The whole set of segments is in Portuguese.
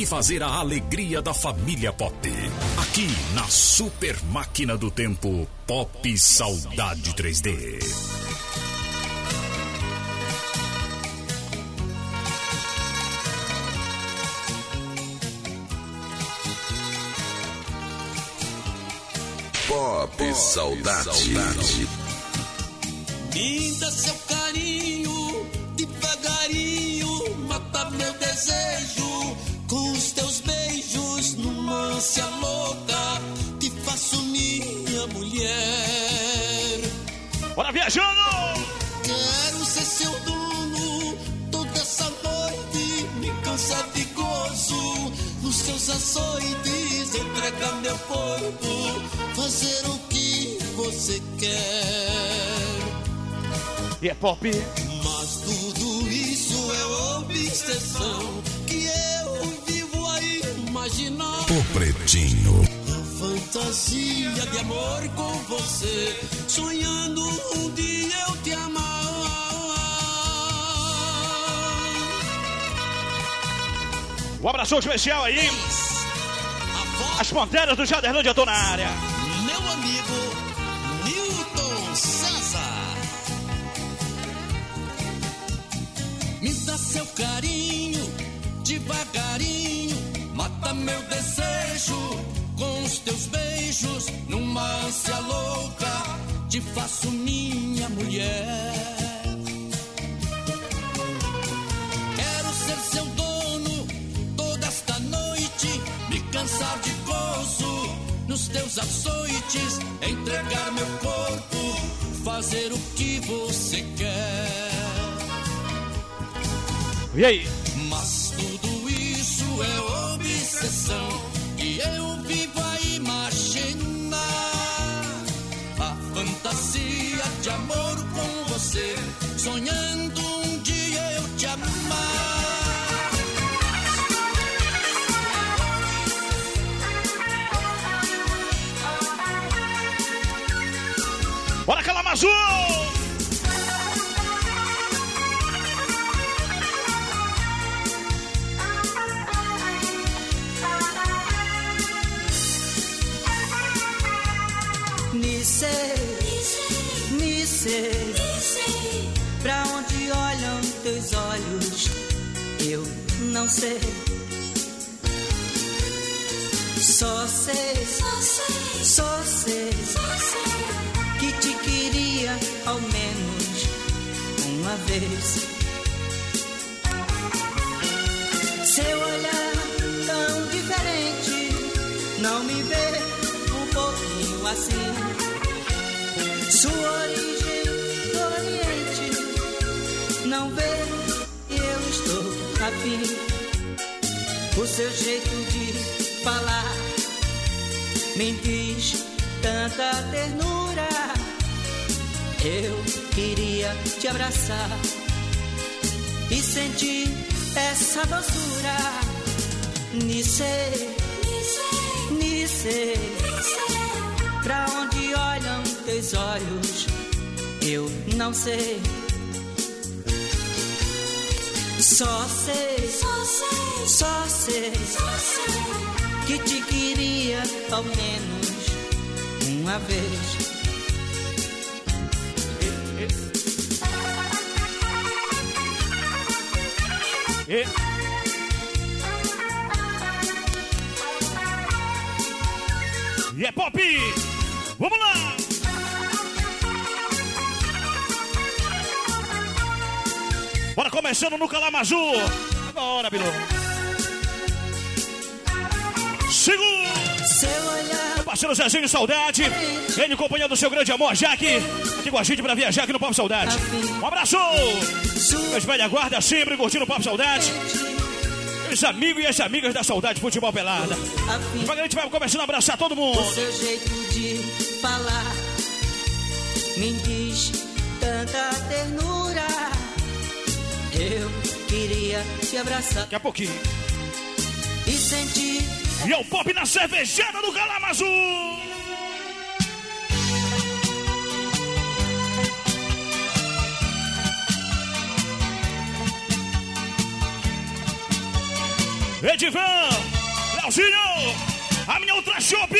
e fazer a alegria da família Pop. Aqui na Super Máquina do Tempo, Pop Saudade 3D. Pop Saudade. Me dá seu carinho, devagarinho, mata meu desejo. Com os teus beijos, numa ânsia louca, te faço minha mulher. Bora viajando! Quero ser seu dono, toda essa noite me cansa de gozo. Nos seus açoites, entrega meu corpo, fazer o que você quer. E é pop. Mas tudo isso é obsessão que eu vivo a imaginar. O Pretinho. A fantasia de amor com você, sonhando um dia eu te amar. Um abraço especial aí. As Panteras do Jaderlândia estão na área. Meu amigo Newton César, me dá seu carinho, devagarinho, mata meu desejo. Com os teus beijos, numa ânsia louca, te faço minha mulher. Quero ser seu dono toda esta noite, me cansar de gozo. Nos teus açoites, entregar meu corpo, fazer o que você quer. E aí? Mas tudo isso é obsessão que eu vivo a imaginar. A fantasia de amor com você, sonhando um dia eu te amar. Bora, Calamazu! Nice, pra onde olham teus olhos, eu não sei. Só sei que te queria ao menos uma vez. Seu olhar tão diferente não me vê um pouquinho assim. Sua origem do Oriente não vê, eu estou afim. O seu jeito de falar me diz tanta ternura. Eu queria te abraçar e sentir essa doçura. Nice, pra onde olham teus olhos, eu não sei. Só sei que te queria ao menos uma vez. E é pop! Vamos lá! Bora, começando no Calamazu! Agora, Bilu! Segura! Meu parceiro Zezinho Saudade, ele companhia do seu grande amor, Jaque, aqui com a gente pra viajar aqui no Pop Saudade. Um abraço! Meus velha guarda sempre curtindo o Pop Saudade. Os amigos e as amigas da Saudade Futebol Pelada. A gente vai começando a abraçar todo mundo. O seu jeito de falar me diz tanta ternura. Eu queria te abraçar daqui a pouquinho e sentir. E é o Pop na cervejeira do Calamazu. Edivan, Leozinho, a minha Ultra Shop.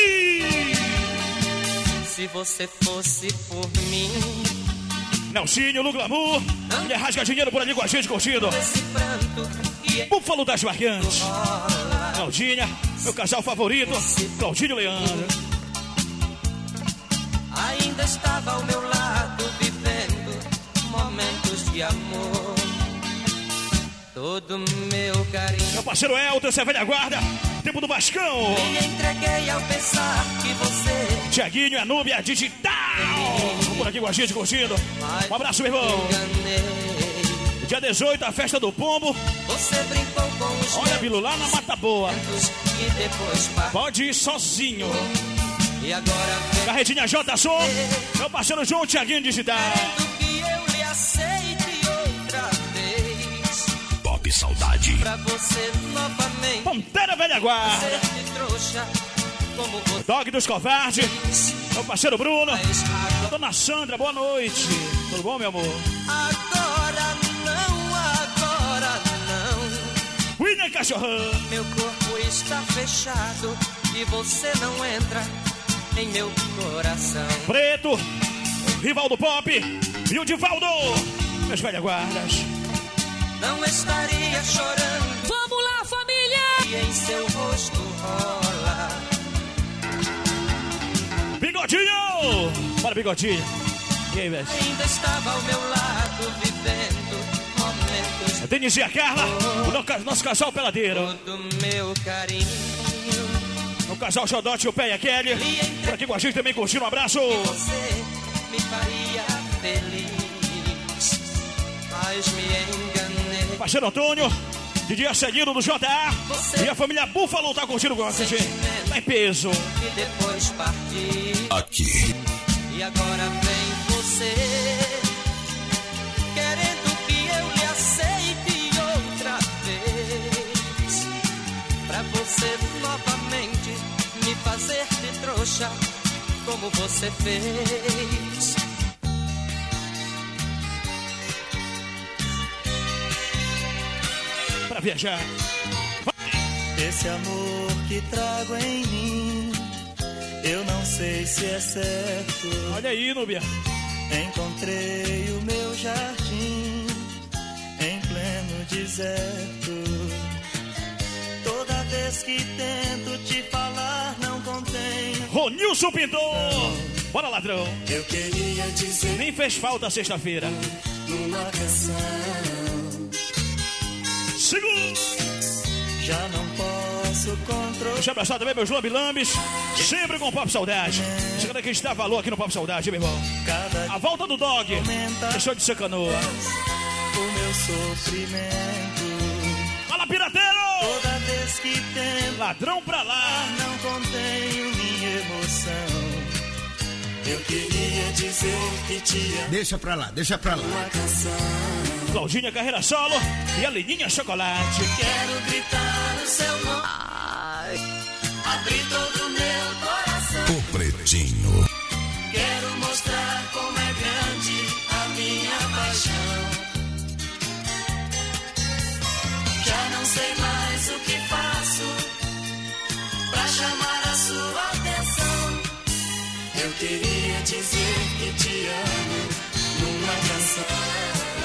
Se você fosse por mim, Nelsinho, no Glamour, ele rasga dinheiro por ali com a gente curtindo. esse pranto que Búfalo das Marcantes. Claudinha, meu casal favorito, Claudinho Leandro. ainda estava ao meu lado, vivendo momentos de amor. Todo meu carinho Meu parceiro Elton, essa é a velha guarda, tempo do Vascão. me entreguei ao pensar que você Tiaguinho, a Núbia Digital. Por aqui com a gente curtindo. Um abraço, meu irmão. enganei. Dia 18, a festa do Pombo. Você brincou com os Olha, Bilu, lá na Mata Boa. meus e depois partiu. Pode ir sozinho. E agora vem Carretinha J Som. Meu parceiro João Tiaguinho Digital. querendo que eu lhe aceite outra vez. Pop Saudade. Pra você novamente Ponteira Velha Guarda. ser de trouxa como você Dog dos Covardes. Meu parceiro Bruno. faz. Dona Sandra, boa noite. Tudo bom, meu amor? Agora não. William Cachorrão. Meu corpo está fechado e você não entra em meu coração. Preto. Rivaldo Pop. E o Divaldo. Meus velhas guardas. Não estaria chorando. Vamos lá, família! E em seu rosto rola. Bigodinho. Bora, Bigodinho. E aí, velho? Ainda estava ao meu lado, vivendo momentos. Denise e a Carla. O nosso casal peladeiro. Todo meu carinho. O casal Xodote, o Pé e a Kelly. Por aqui com a gente também curtindo. Um abraço. Você me faria feliz, mas me enganei. Parceiro Antônio. De dia seguido do JA. E a família Búfalo tá curtindo com a gente. Tá em peso. E depois parti. Aqui. E agora vem você, querendo que eu lhe aceite outra vez. Pra você novamente me fazer de trouxa, como você fez. Pra viajar. Esse amor que trago em mim, eu não sei se é certo. Olha aí, Núbia. Encontrei o meu jardim em pleno deserto. Toda vez que tento te falar, não contém. Ronilson Pintor. Bora, ladrão. Eu queria dizer Nem fez falta sexta-feira. numa canção. Segundo. Já não posso controlar. Deixa eu abraçar também meus lambi-lambis. Sempre com o Pop Saudade. Chegando aqui, a gente dá valor aqui no Pop Saudade, meu irmão. Cada A volta do Dog. Deixou de ser canoa. o meu sofrimento. Fala, pirateiro! Toda vez que tento, Ladrão pra lá. não contenho minha emoção. Eu queria dizer que te amo. Deixa pra lá, deixa pra lá. Uma canção. Claudinha Carreira Solo e a Leninha Chocolate. Quero gritar o seu nome. Abrir todo o meu coração. O Pretinho. Quero mostrar como é grande a minha paixão. Já não sei mais o que faço pra chamar a sua atenção. Eu queria dizer que te amo numa canção.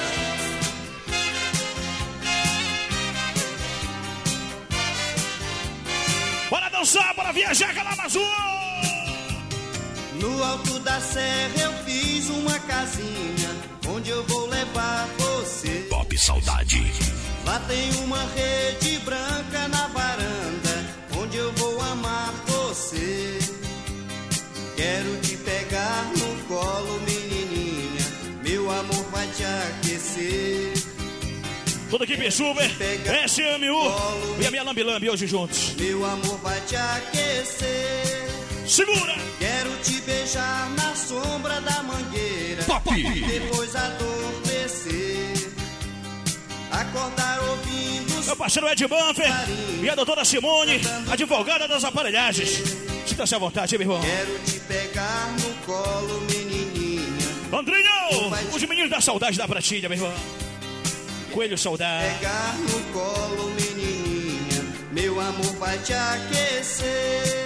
Bora dançar, bora viajar, Calamazu! No alto da serra eu fiz uma casinha onde eu vou levar você. Pop Saudade. Lá tem uma rede branca na varanda onde eu vou amar você. Quero te pegar no colo, menininha, meu amor vai te aquecer. Toda equipe Super, SMU e a minha lambi-lambi hoje juntos. Meu amor vai te aquecer. Segura! Quero te beijar na sombra da mangueira. Pop. Depois adormecer. Acordar ouvindo. Meu parceiro Ed Banfer e a doutora Simone, advogada das aparelhagens. Sinta-se à vontade, meu irmão. Quero te pegar no colo, menininha. Andrinho, os meninos da saudade da pratinha, meu irmão. Coelho Saudade. Pegar no colo, menininha. meu amor vai te aquecer.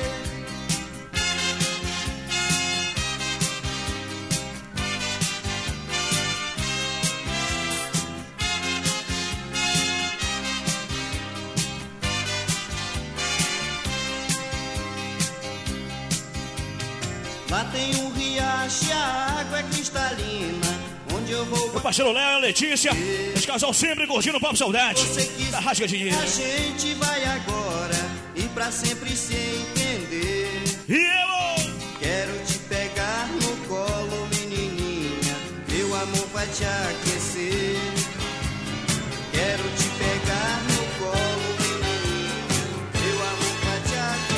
Lá tem um riacho e a água é cristalina. Onde eu vou... Meu parceiro Léo e a Letícia, esse casal sempre curtindo o Papo Saudade. Da Rasga Dinheiro. A gente vai agora e pra sempre se entender. E eu quero te pegar no colo, menininha. Meu amor vai te aquecer. Quero te pegar no colo, menininha. Meu amor vai te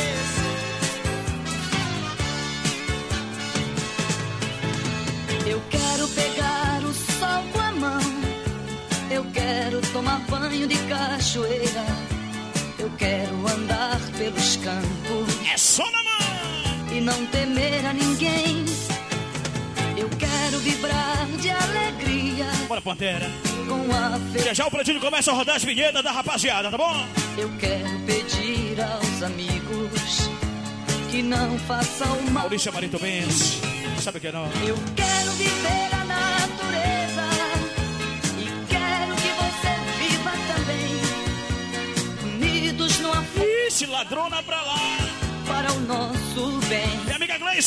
aquecer. Eu quero pegar o sol com a mão. Eu quero tomar banho de cachoeira. Eu quero andar pelos campos. é só na mão. E não temer a ninguém. Eu quero vibrar de alegria. Bora, Pantera. Com a fé. Já o Pretinho começa a rodar as vinhetas da rapaziada, tá bom? Eu quero pedir aos amigos que não façam mal. Maurício Marito Benz, sabe o que não? Eu quero viver a natureza e quero que você viva também. Unidos no afeto. Ixi, ladrona pra lá. Para o nosso bem. Minha amiga Gleice.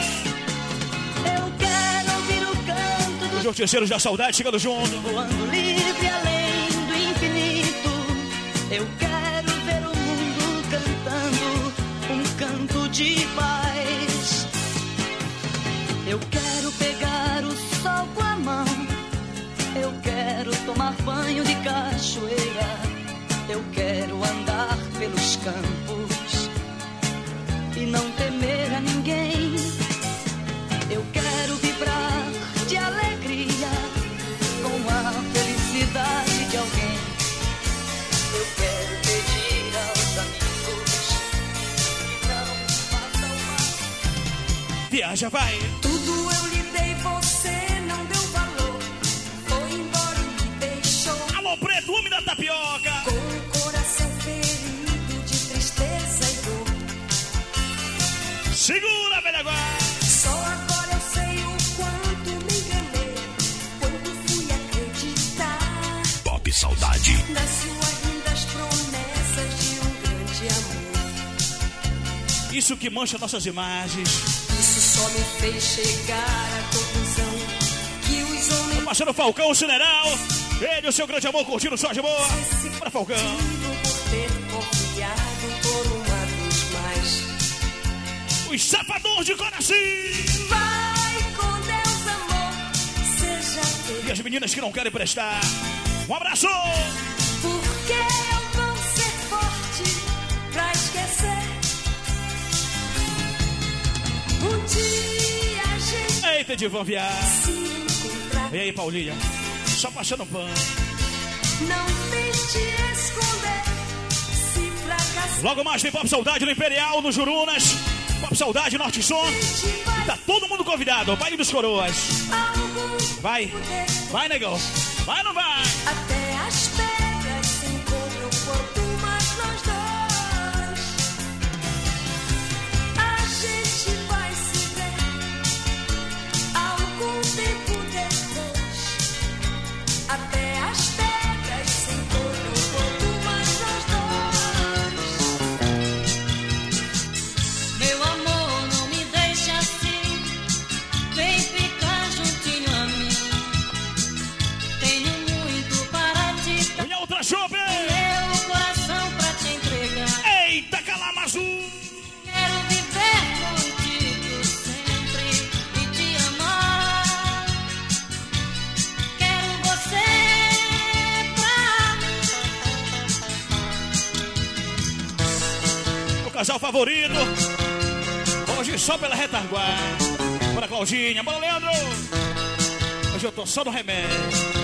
Eu quero ouvir o canto Os Justiceiros da Saudade chegando junto. voando livre além do infinito. Eu quero ver o mundo cantando um canto de paz. Eu quero pegar o sol com a mão. Eu quero tomar banho de cachoeira. Eu quero andar pelos campos e não temer a ninguém. Eu quero vibrar de alegria com a felicidade de alguém. Eu quero pedir aos amigos que não façam mal. Viaja, vai. Tudo eu lhe dei, você não deu valor. Foi embora e me deixou Alô, Preto, homem da tapioca. com o coração ferido de tristeza e dor. Segura, velha guarda. Só agora eu sei o quanto me enganei quando fui acreditar Pop Saudade. nas suas lindas promessas de um grande amor. Isso que mancha nossas imagens. Isso só me fez chegar à conclusão que os homens Parceiro Falcão, o Cineral. Ele, o seu grande amor, curtindo só de boa. Para Falcão. por ter confiado por uma vez mais. Os Safadores de Coração. Vai com Deus, amor, seja feliz. E as meninas que não querem prestar. Um abraço. Porque eu vou ser forte pra esquecer. Um dia a gente Eita, Divan Viar. se encontrar. E aí, Paulinha? Só passando pano. Não tente esconder se fracassar. Logo mais tem Pop Saudade no Imperial, no Jurunas. Pop Saudade, Norte Som. Tá todo mundo convidado. O baile dos coroas. Vai. Vai, negão. Vai ou não vai? Até as pedras se encontram quanto mais nós dois. A gente vai se ver algum tempo depois. Até as pedras se encontram quanto mais nós dois. Meu amor, não me deixe assim. Vem ficar juntinho a mim. Tenho muito para te dar. Minha outra chope. Meu coração pra te entregar. Eita, Calamazu. Quero viver contigo sempre e te amar. Quero você pra mim. O casal favorito. Hoje só pela retaguarda. Bora, Claudinha. Bora, Leandro. Hoje eu tô só no remédio.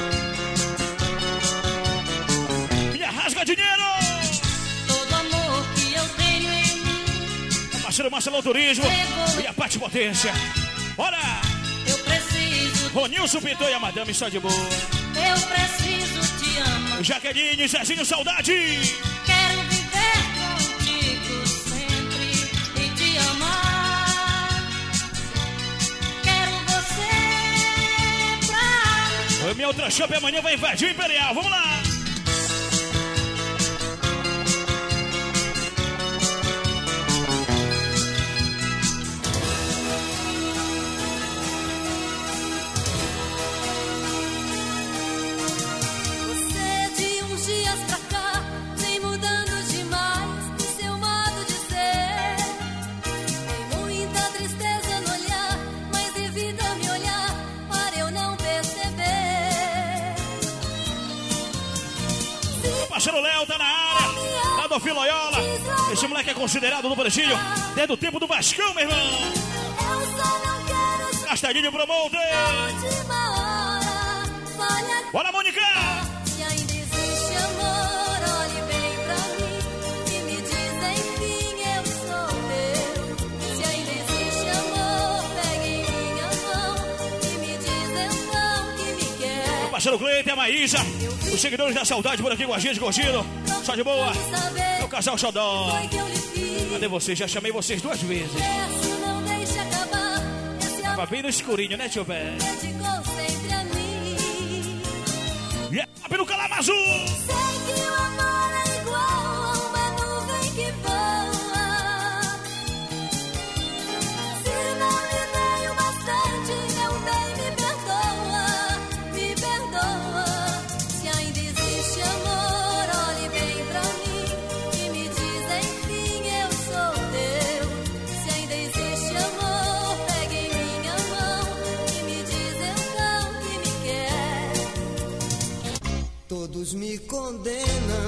Minha rasga dinheiro. Todo amor que eu tenho em mim. Parceiro Marcelo Turismo. E a Pati Potência. Bora. Eu preciso, Ronilson Pintor e a Madame está de boa. eu preciso te amar. Jaqueline, Zezinho, saudade. Quero viver Shopping, outra Shopping amanhã vai invadir o Imperial. Vamos lá! Parceiro Léo tá na área, lá do Filoiola. Esse moleque é considerado no Brasil desde o tempo do Vascão, meu irmão. Castadinho Promoter. Bora, Mônica! Se ainda existe amor, olhe bem pra mim e me diz enfim, eu sou teu. Se ainda existe amor, pegue em minha mão e me diz então que me quer. O parceiro Cleiton e a Maísa, os seguidores da saudade por aqui com a gente, curtindo. Só de boa. É o casal Xodó. Cadê vocês? Já chamei vocês 2 vezes. Tava bem no escurinho, né, tio velho? E é pelo Calamazu. Sei que o amor é igual a uma nuvem que voa. Se não lhe dei o bastante, meu bem, me perdoa, me perdoa. Se ainda existe amor, olhe bem pra mim e me diz enfim, eu sou teu. Se ainda existe amor, pegue em minha mão e me diz então que me quer. Todos me condenam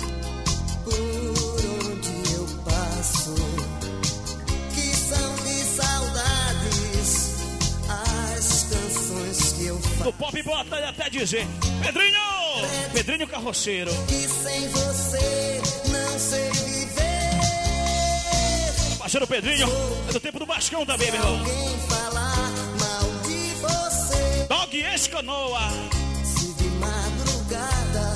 por onde eu passo, que são de saudades as canções que eu faço. O Pop bota até dizer: Pedrinho! Pedrinho Carroceiro. Que sem você não sei viver. Parceiro Pedrinho, é do tempo do Vascão também, meu irmão. Alguém falar mal de você, Dog Escanoa. se de madrugada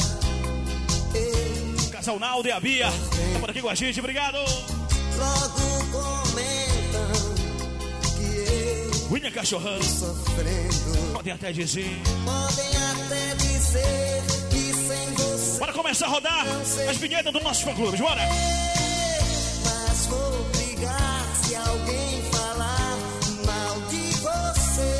Casal Naldo e a Bia. Tá por aqui com a gente, obrigado. logo comentam que eu William Cachorrão. sofrendo. Podem até dizer. Podem até dizer que sem você, Bora começar a rodar as vinhetas do nosso fã-clube, bora. mas vou brigar se alguém falar mal de você.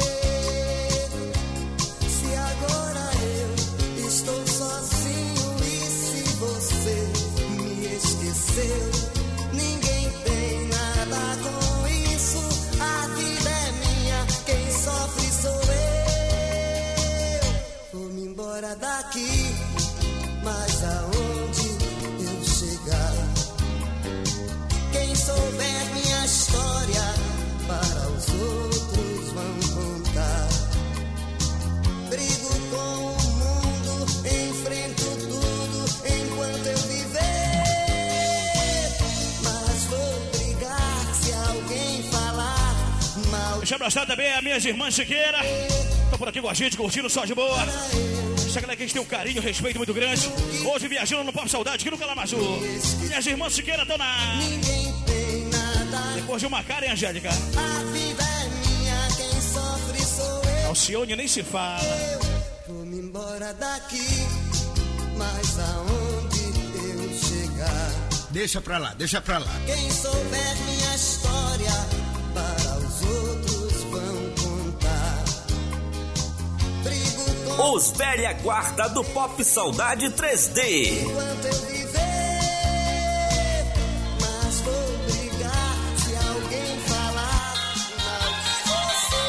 Se agora eu estou sozinho e se você me esqueceu, ninguém tem nada com isso. A vida é minha, quem sofre sou eu. Vou-me embora daqui, mas aonde eu chegar, quem souber minha história para os outros vão contar. Brigo com o mundo, enfrento tudo enquanto eu viver, mas vou brigar se alguém falar mal. Deixa eu abraçar também as minhas irmãs Siqueira. Estão por aqui com a gente, curtindo só de boa. Essa galera que a gente tem um carinho, um respeito muito grande. Hoje viajando no Pop Saudade aqui no Calamazu. Minhas irmãs Siqueira estão na... Ninguém tem nada, Depois de uma cara, hein, Angélica? a vida é minha, quem sofre sou eu. Alcione nem se fala. Vou-me embora daqui, mas aonde eu chegar, Deixa pra lá, deixa pra lá. quem souber minha história para os outros vão contar. Brigo com Os velha guarda do Pop Saudade 3D. enquanto eu viver, mas vou brigar se alguém falar mal de você.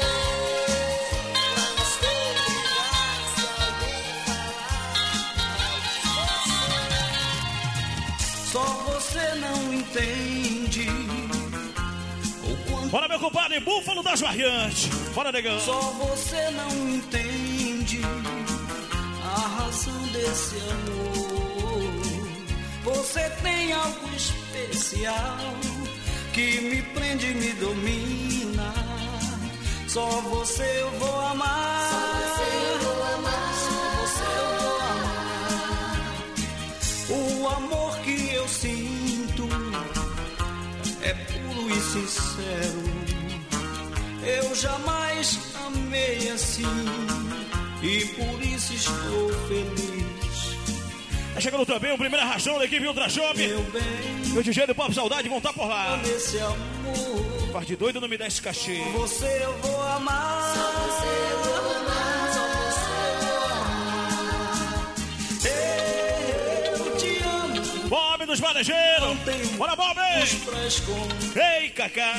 Mas vou brigar se alguém falar mal de você. Só você não entende o quanto Bora, meu compadre, Búfalo das Variantes. Bora, negão. só você não entende a razão desse amor. Você tem algo especial que me prende e me domina. Só você eu vou amar. Só você eu vou amar. O amor que eu sinto é puro e sincero. Eu jamais amei assim e por isso estou feliz. Tá chegando também o primeiro arrastão da equipe Ultra Shop. Meu bem, E o DJ do Pop Saudade vão estar por lá. nesse amor, Parte doido não me dá esse cachê. você eu vou amar. Só você eu vou amar. Só você eu vou amar. Eu te amo. Bob dos Varejeiros. Bora, Bob! Pra esconder. Ei, Cacá.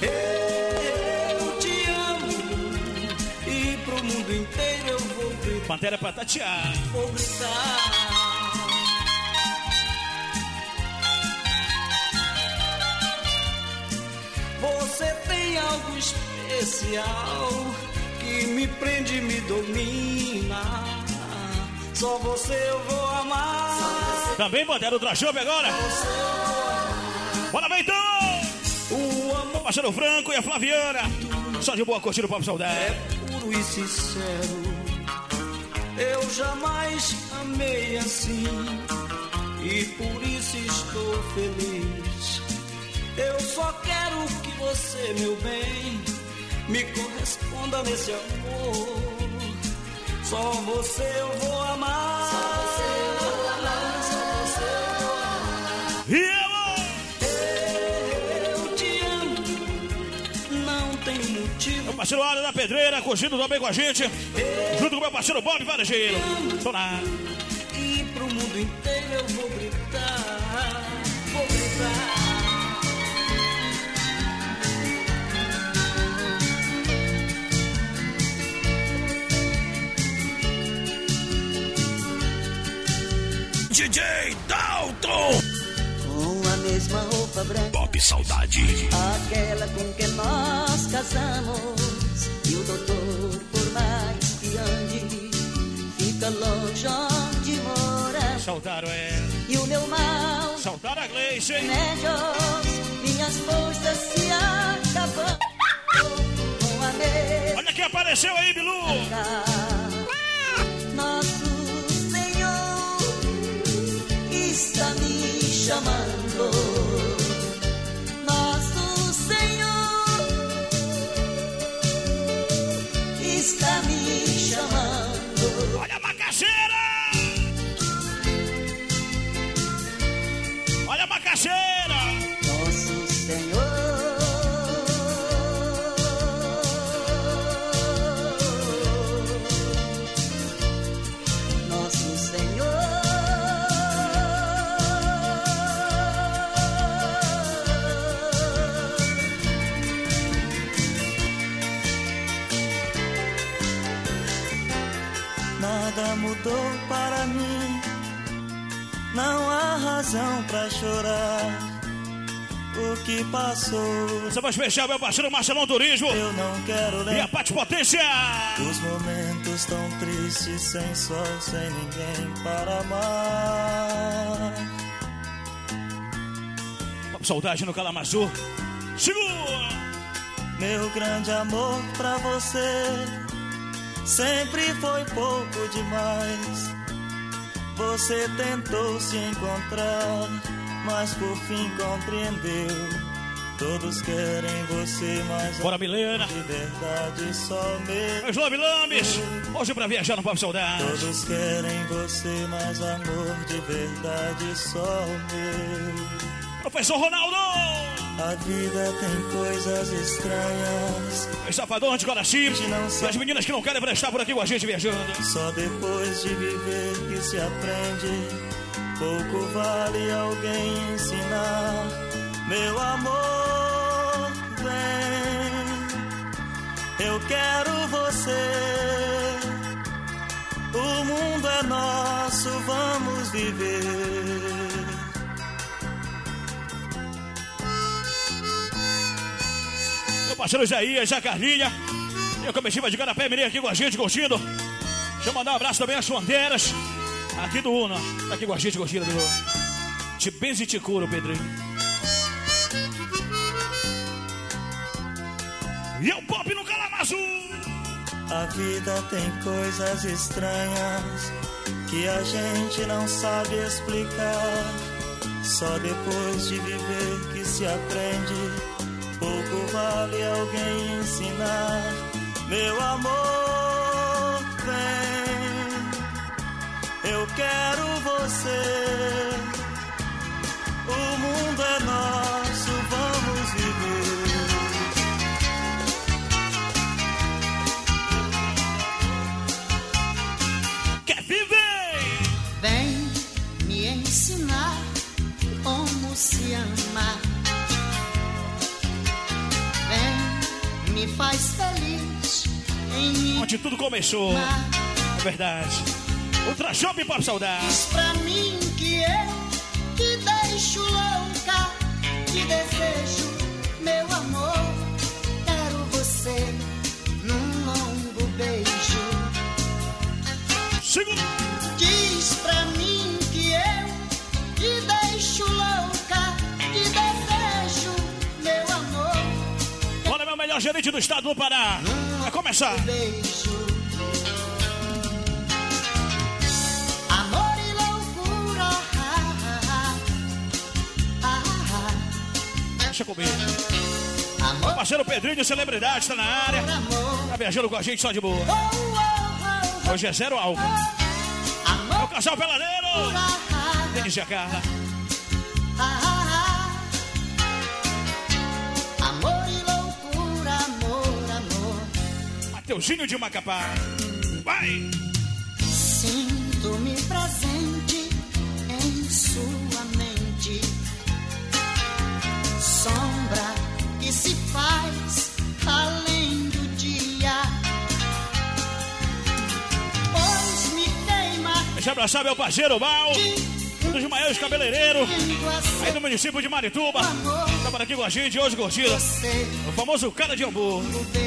Eu te amo. E pro mundo inteiro eu vou gritar. Pantera pra tatear. Vou gritar. Você tem algo especial que me prende e me domina. Só você eu vou amar. Também Pantera Ultra Shop agora. Bora, vem então! O amor O parceiro Franco e a Flaviana. Só de boa curtindo o Pop Saudade. é puro e sincero. Eu jamais amei assim e por isso estou feliz. Eu só quero que você, meu bem, me corresponda nesse amor. Só você eu vou amar. Só você eu vou amar. Só você eu vou amar. E Eu te amo. Não tem motivo. o parceiro Área da Pedreira curtindo também com a gente. Junto com o meu parceiro Bob Varejeiro. Tô na... E pro mundo inteiro eu vou gritar. Vou gritar. DJ Dalton. Com a mesma roupa branca, Pop Saudade. aquela com que nós casamos. E o doutor, por mais que ande, fica longe onde mora. Saltaram, é. E o meu mal, Saltaram a Gleice, hein? remédios, minhas forças se acabam. Com a mesma Olha quem apareceu aí, Bilu. Nosso Senhor está me chamando. Nosso Senhor está me chamando. Olha a macaxeira. Olha a macaxeira. Nosso Senhor Nosso Senhor Nada mudou para mim. Não há razão pra chorar. O que passou, Você vai fechar meu parceiro Marcelão Turismo eu não quero e a lembrar. Pati Potência. Os momentos tão tristes, sem sol, sem ninguém para amar. Pop Saudade no Calamaçu. Segura. Meu grande amor pra você sempre foi pouco demais. Você tentou se encontrar, mas por fim compreendeu. Todos querem você, mas Bora, Milena. de verdade só meu. Meus Love Lambes. Hoje pra viajar no Pop Saudade. Todos querem você, mas amor de verdade só meu. Professor Ronaldo. A vida tem coisas estranhas. Os safadões de coração. E as meninas que não querem prestar por aqui com a gente viajando. Só depois de viver que se aprende. Pouco vale alguém ensinar. Meu amor, vem. Eu quero você. O mundo é nosso, vamos viver. Meu parceiro Isaías, a Carlinha. E a comitiva de Garapé Mirim aqui com a gente, curtindo. Deixa eu mandar um abraço também às fronteiras. Aqui do Uno. Tá aqui com a gente, curtindo. Te benzo e te curo, Pedrinho. E é o Pop no Calamaçu. A vida tem coisas estranhas que a gente não sabe explicar. Só depois de viver que se aprende. Pouco vale alguém ensinar. Meu amor, vem. amar. Vem, me faz feliz em mim. Onde tudo começou, é verdade. Ultra Shopping Pop Saudade. Diz pra mim que eu te deixo louca, te desejo, meu amor. Quero você num longo beijo. Segundo. Diz pra mim que eu te deixo louca, te desejo, meu amor. Olha, meu melhor gerente do estado do Pará. Vai começar. Beijo. Amor e loucura. Deixa comigo. Amor, Meu parceiro Pedrinho, celebridade, está na área. amor. Tá viajando com a gente só de boa. Oh, oh, oh, Hoje é zero álcool. oh. Amor, O casal peladeiro. Denise e a Carla. amor e loucura, amor, amor. Mateuzinho de Macapá. Vai! Sinto-me presente em sua mente. Sombra que se faz além do dia. Pois me queima. Deixa eu abraçar meu parceiro Val. Um dos maiores cabeleireiros aí do município de Marituba. Tá por aqui com a gente hoje, curtindo o famoso cara de Ambu.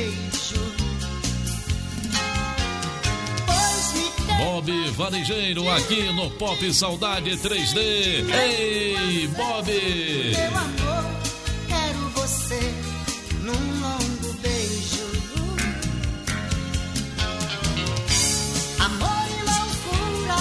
Bob Varejeiro aqui no Pop Saudade 3D. Ei, Bob! Meu amor, quero você num longo beijo. Amor e loucura.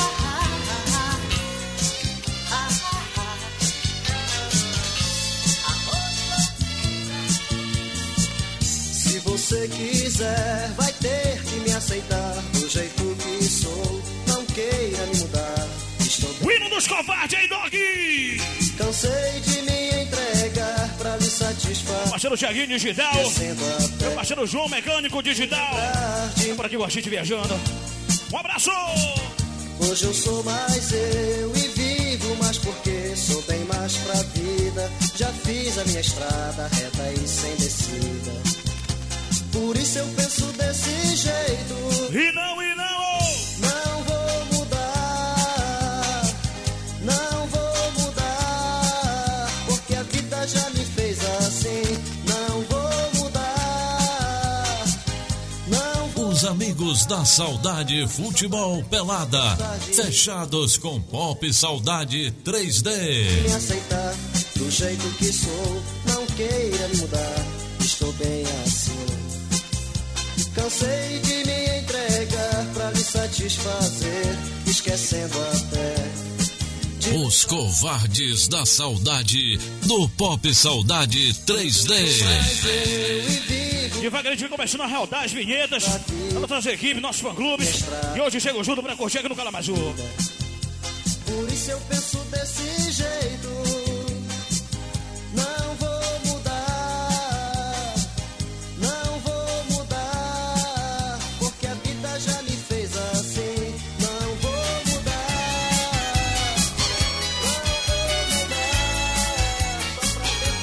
Amor e loucura. Se você quiser, vai ter que me aceitar do jeito que sou. Não queira me mudar. Estou O hino dos covardes, hein, Dog? cansei de me entregar pra lhe satisfazer. Parceiro Thiaguinho Digital. Meu parceiro João Mecânico Digital. Tá por aqui com a gente viajando. Um abraço! Hoje eu sou mais eu e vivo mais porque sou bem mais pra vida. Já fiz a minha estrada reta e sem descida. Por isso eu penso desse jeito. E não, Não vou mudar. Não vou mudar. Porque a vida já me fez assim. Não vou mudar. Não vou. Os amigos da Saudade Futebol Pelada, fechados com Pop Saudade 3D. Me aceitar do jeito que sou. Não queira me mudar. Estou bem assim. Cansei de me entregar pra lhe satisfazer, esquecendo até. Os covardes da saudade do Pop Saudade 3D. Devagarinho começando a rodar as vinhetas. Nossas equipes, nossos fã-clubes. E hoje chegam junto pra curtir aqui no Calamazu. Por isso eu penso desse jeito. Não vou mudar. Não vou mudar. Porque a vida já me fez assim. Não vou mudar. Não vou mudar. Só pra ver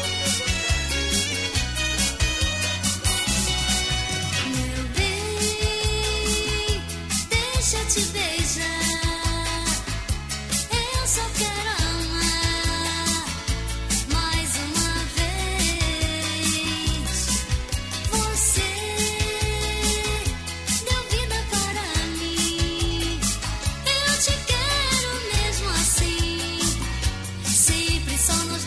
você. Meu bem, deixa eu te beijar. Eu só quero amar mais uma vez. Você deu vida para mim. Eu te quero mesmo assim. Sempre só nós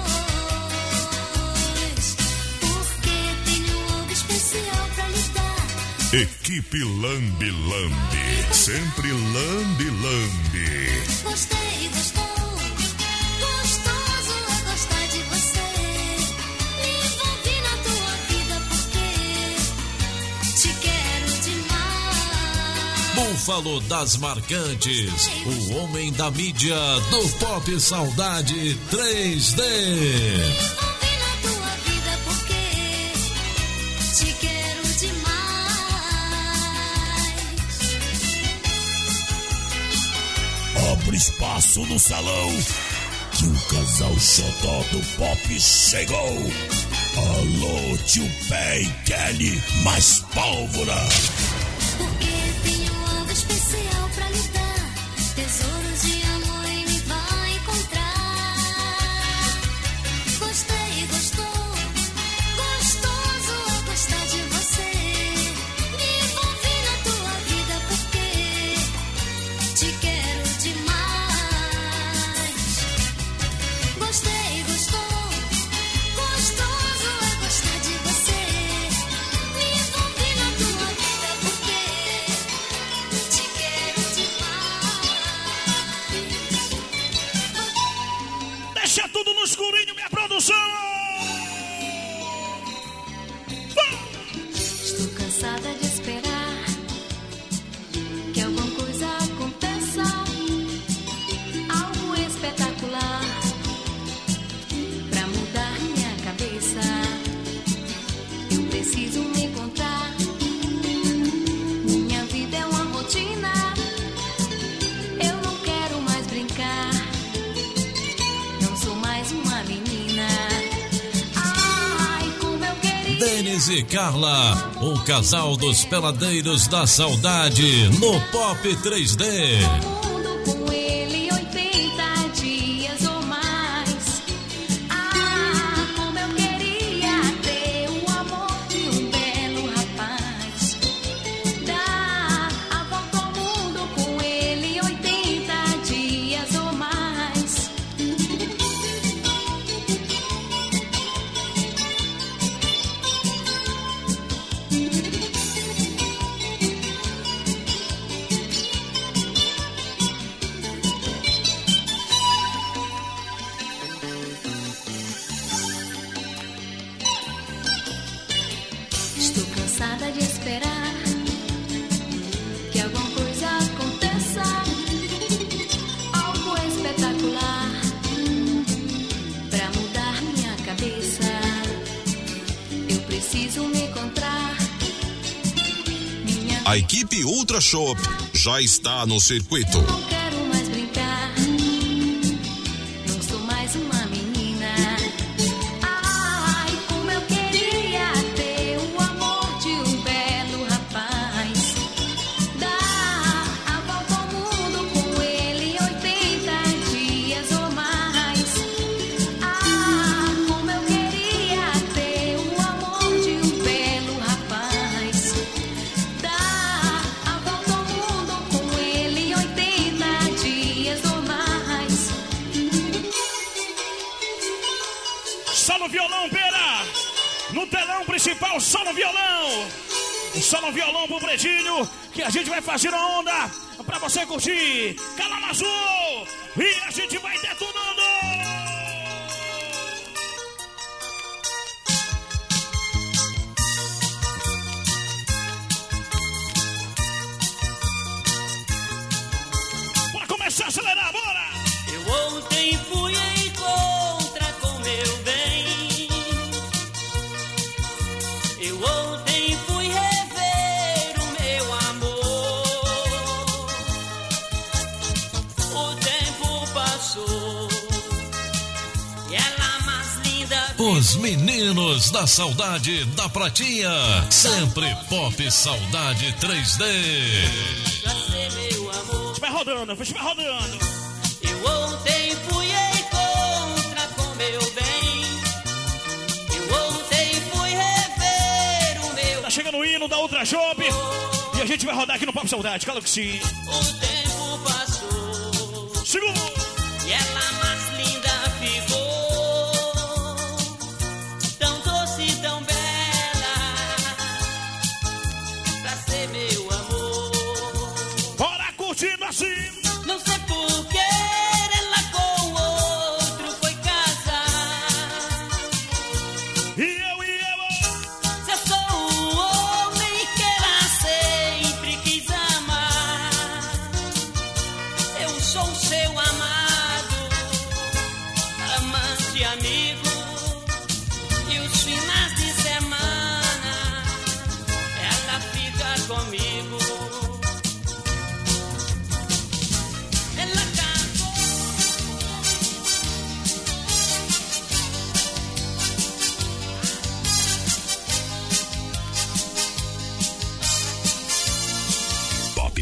dois. Porque tenho algo especial pra lhe dar. Equipe Lambe Lambe, sempre Lambe Lambe. Gostei, gostou. Gostoso é gostar de você. Me envolvi na tua vida porque te quero demais. Búfalo das Marcantes, o homem da mídia do Pop Saudade 3D. Me envolvi na tua vida porque te quero demais. Abre espaço no salão. que o casal xodó do pop chegou. Alô, tio Pé e Kelly, mais pólvora. Porque tenho algo especial pra lhe dar. Tesouros de amor ele vai encontrar. Gostei, gostou, gostoso ao gostar de você. Me envolvi na tua vida porque te quero demais. Gostei, gostou, gostoso ao gostar de você. Me envolvi na tua vida porque te quero demais. Deixa tudo no escurinho, minha produção. Estou cansada de esperar que alguma coisa aconteça, algo espetacular pra mudar minha cabeça. Eu preciso me encontrar. Minha vida é uma rotina. Eu não quero mais brincar. Não sou mais uma menina. Ai, como eu queria. Denis e Carla, o casal dos peladeiros da saudade no Pop 3D. Mundo com ele 80 dias ou mais. Ah, como eu queria ter o amor de um belo rapaz. Dar a volta ao mundo com ele 80 dias ou mais. Estou cansada de esperar que alguma coisa aconteça, algo espetacular pra mudar minha cabeça. Eu preciso me encontrar. Minha A equipe Ultra Shop já está no circuito. não quero mais brincar. Não sou mais uma menina. Ai, como eu queria ter o amor de um belo rapaz. Dar a volta ao mundo com ele 80 dias ou mais. Ah, como eu queria ter o amor de um belo rapaz. Dar a volta ao mundo com ele 80 dias ou mais. Só no violão, Pera. No telão principal, só no violão. Só no violão pro Predinho, que a gente vai fazer uma onda pra você curtir. Calama Azul. E a gente vai detonando. Bora começar a acelerar, bora. Eu ontem fui em contra com meu bem. Eu ontem fui rever o meu amor. O tempo passou e ela mais linda. Os meninos da saudade da Pratinha. Sempre Pop Saudade 3D. Pra ser meu amor. Vai rodando, vai rodando. Eu ontem fui em contra com meu bem. Eu ontem fui rever o meu. Tá chegando o hino da Ultra Shop. E a gente vai rodar aqui no Pop Saudade, claro que sim. O tempo passou Segura. e ela mais linda ficou. Tão doce, tão bela. Pra ser meu amor. Bora curtindo assim. Não sei por que ela com outro foi casar. E eu. Se eu sou o homem que ela sempre quis amar, eu sou o seu amado, amante, amigo. E os finais de semana ela fica comigo. Ela casou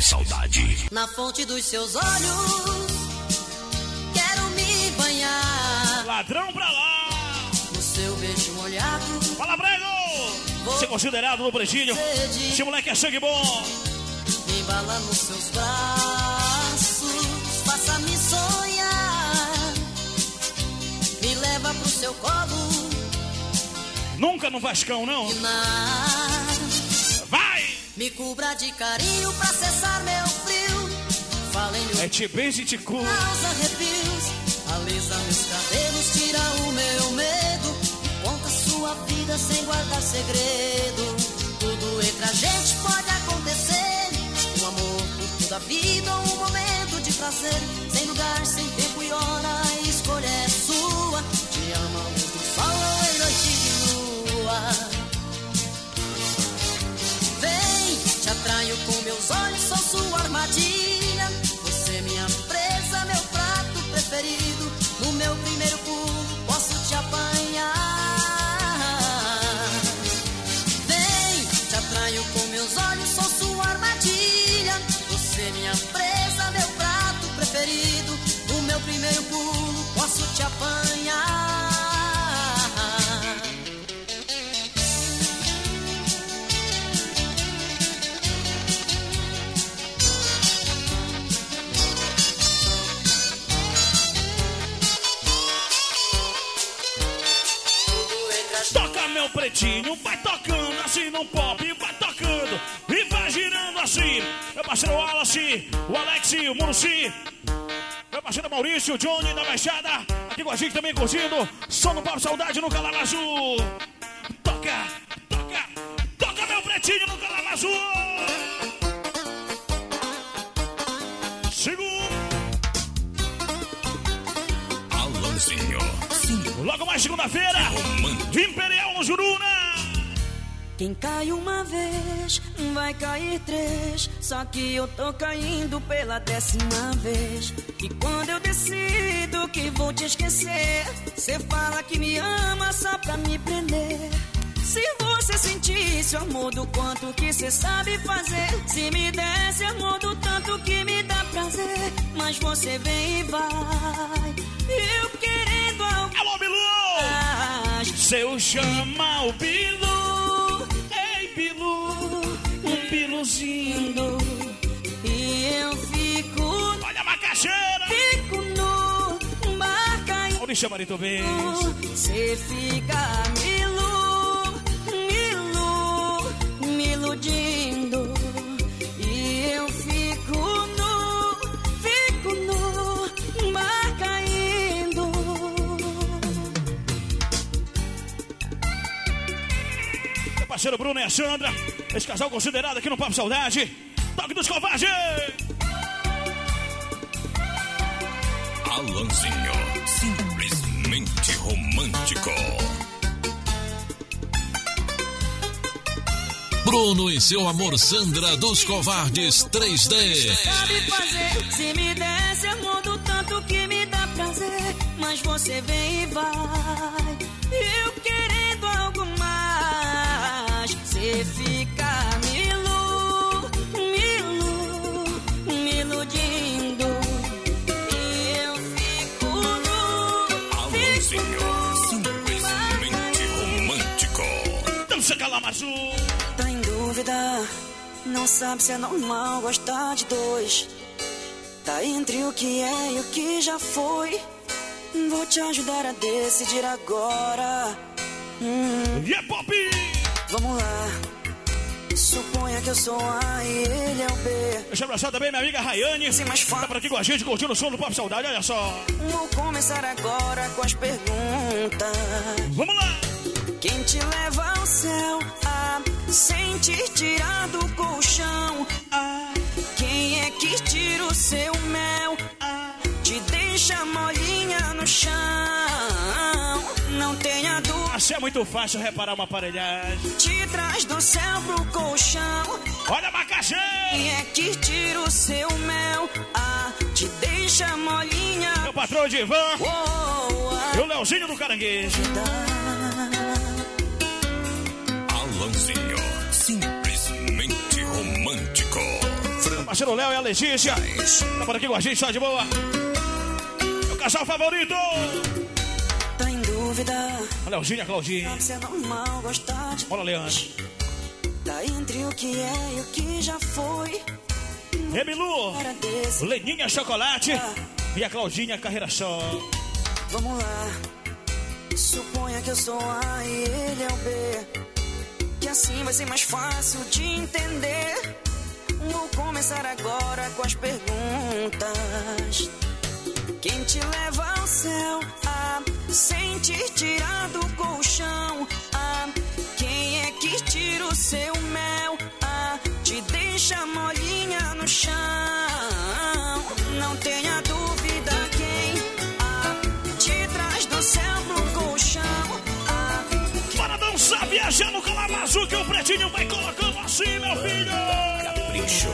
Saudade. Na fonte dos seus olhos, quero me banhar. Ladrão pra lá. No seu beijo molhado. Fala, Brego! Ser considerado no pretinho. Esse moleque é sangue bom. Me embala nos seus braços, faça-me sonhar. Me leva pro seu colo. Nunca no Vascão, não. Vai! Me cubra de carinho pra cessar meu frio. Fale-me é te beijo e te cura. Aos arrepios, alisa meus cabelos, tira o meu medo. Conta sua vida sem guardar segredo. Tudo entre a gente pode acontecer. Um amor por toda a vida, um momento de prazer. Sem lugar, sem tempo e hora, a escolha é sua. Te amo ao luz do sol ou em noite de lua. Te atraio com meus olhos, sou sua armadilha. Você minha presa, meu prato preferido. No meu primeiro pulo posso te apanhar. Vem, te atraio com meus olhos, sou sua armadilha. Você minha presa, meu prato preferido. No meu primeiro pulo posso te apanhar. Meu pretinho, vai tocando assim no pop, vai tocando e vai girando assim. Meu parceiro Wallace, o Alex, o Muricy, meu parceiro Maurício, o Johnny da Baixada, aqui com a gente também curtindo. Som no Pop Saudade no Calama Azul. Toca, toca, toca meu pretinho no Calama Azul. Segundo. Alanzinho. Logo mais segunda-feira, Imperial no Juruna. Quem cai uma vez, vai cair três. Só que eu tô caindo pela 10ª vez. E quando eu decido que vou te esquecer, cê fala que me ama só pra me prender. Se você sentisse o amor do quanto que cê sabe fazer, se me desse amor do tanto que me dá prazer. Mas você vem e vai, eu querendo algo. Alô, Bilu! Se eu chamar o Bilu, ei Bilu, um Biluzinho, e eu fico. Olha a macaxeira! Fico no barcainho. Onde chama Marito Bem? Cê fica me iludindo, e eu fico no mar caindo. Meu parceiro Bruno e a Sandra, esse casal considerado aqui no Papo Saudade. Toque dos Covardes! Alanzinho, simplesmente romântico. Bruno e seu amor Sandra dos Covardes 3D. Sabe fazer, se me desse amor do tanto que me dá prazer. Mas você vem e vai, eu querendo algo mais. Você fica me iludindo, e eu fico no Alanzinho, simplesmente romântico. Dança Calamaçu. Tá em dúvida, não sabe se é normal gostar de dois. Tá entre o que é e o que já foi. Vou te ajudar a decidir agora. Pop! Vamos lá. Suponha que eu sou A e ele é o B. Deixa eu abraçar também minha amiga Rayane. Tá por aqui com a gente, curtindo o som do Pop Saudade, olha só. Vou começar agora com as perguntas. Vamos lá! Quem te leva ao céu, sem te tirar do colchão? Quem é que tira o seu mel, te deixa molinha no chão? Não tenha dúvida. Assim é muito fácil reparar uma aparelhagem. Te traz do céu pro colchão. Olha a macaxeira. Quem é que tira o seu mel, te deixa molinha. Meu patrão de Ivan, e o Leozinho do Caranguejo. Alanzinho, simplesmente romântico. parceiro Léo e a Letícia. Tá por aqui com a gente, só de boa. Meu casal favorito. Tá em dúvida. A Leozinha, a Claudinha. Pode ser normal gostar de... Bora, Leandro. Tá entre o que é e o que já foi. Emilu, Leninha Chocolate e a Claudinha Carreira Só. Vamos lá. Suponha que eu sou A e ele é o B. Que assim vai ser mais fácil de entender. Vou começar agora com as perguntas. Quem te leva ao céu? Ah, sem te tirar do colchão. Ah, quem é que tira o seu mel? Ah, te deixa molinha no chão. Não tenha dúvida quem te traz do céu pro colchão. Para dançar, viajar no Calamaçu, que o pretinho vai colocando assim, meu filho. Capricho.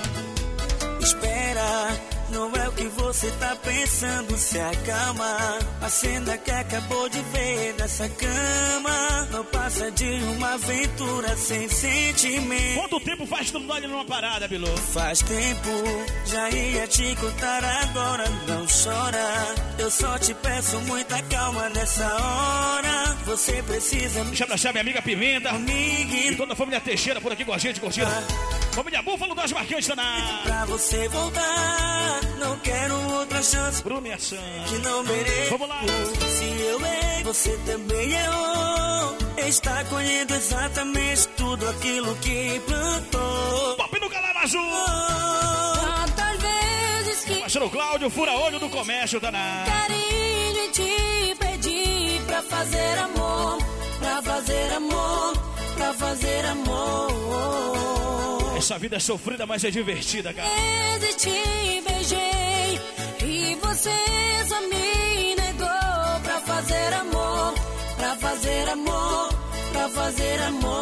Espera, não é o que você tá pensando, se acalma. A cena que acabou de ver nessa cama não passa de uma aventura sem sentimento. Quanto tempo faz tu não olha numa parada, Bilu? Faz tempo, já ia te contar agora, não chora. Eu só te peço muita calma nessa hora. Você precisa me chama minha amiga Pimenta e toda a família Teixeira por aqui com a gente, curtindo. Família Búfalo das Marcantes tá na... Pra você voltar, não quero outra chance. Bruno e a Sam, que não mereço. Vamos lá. Se eu errei, você também errou. Está colhendo exatamente tudo aquilo que plantou. Pop no Calamaçu. Tantas vezes que... Parceiro Cláudio, fura-olho do comércio tá na... Carinho te pedi pra fazer amor. Pra fazer amor. Pra fazer amor. Essa vida é sofrida, mas é divertida, cara. Vezes te beijei e você só me negou. Pra fazer amor, pra fazer amor, pra fazer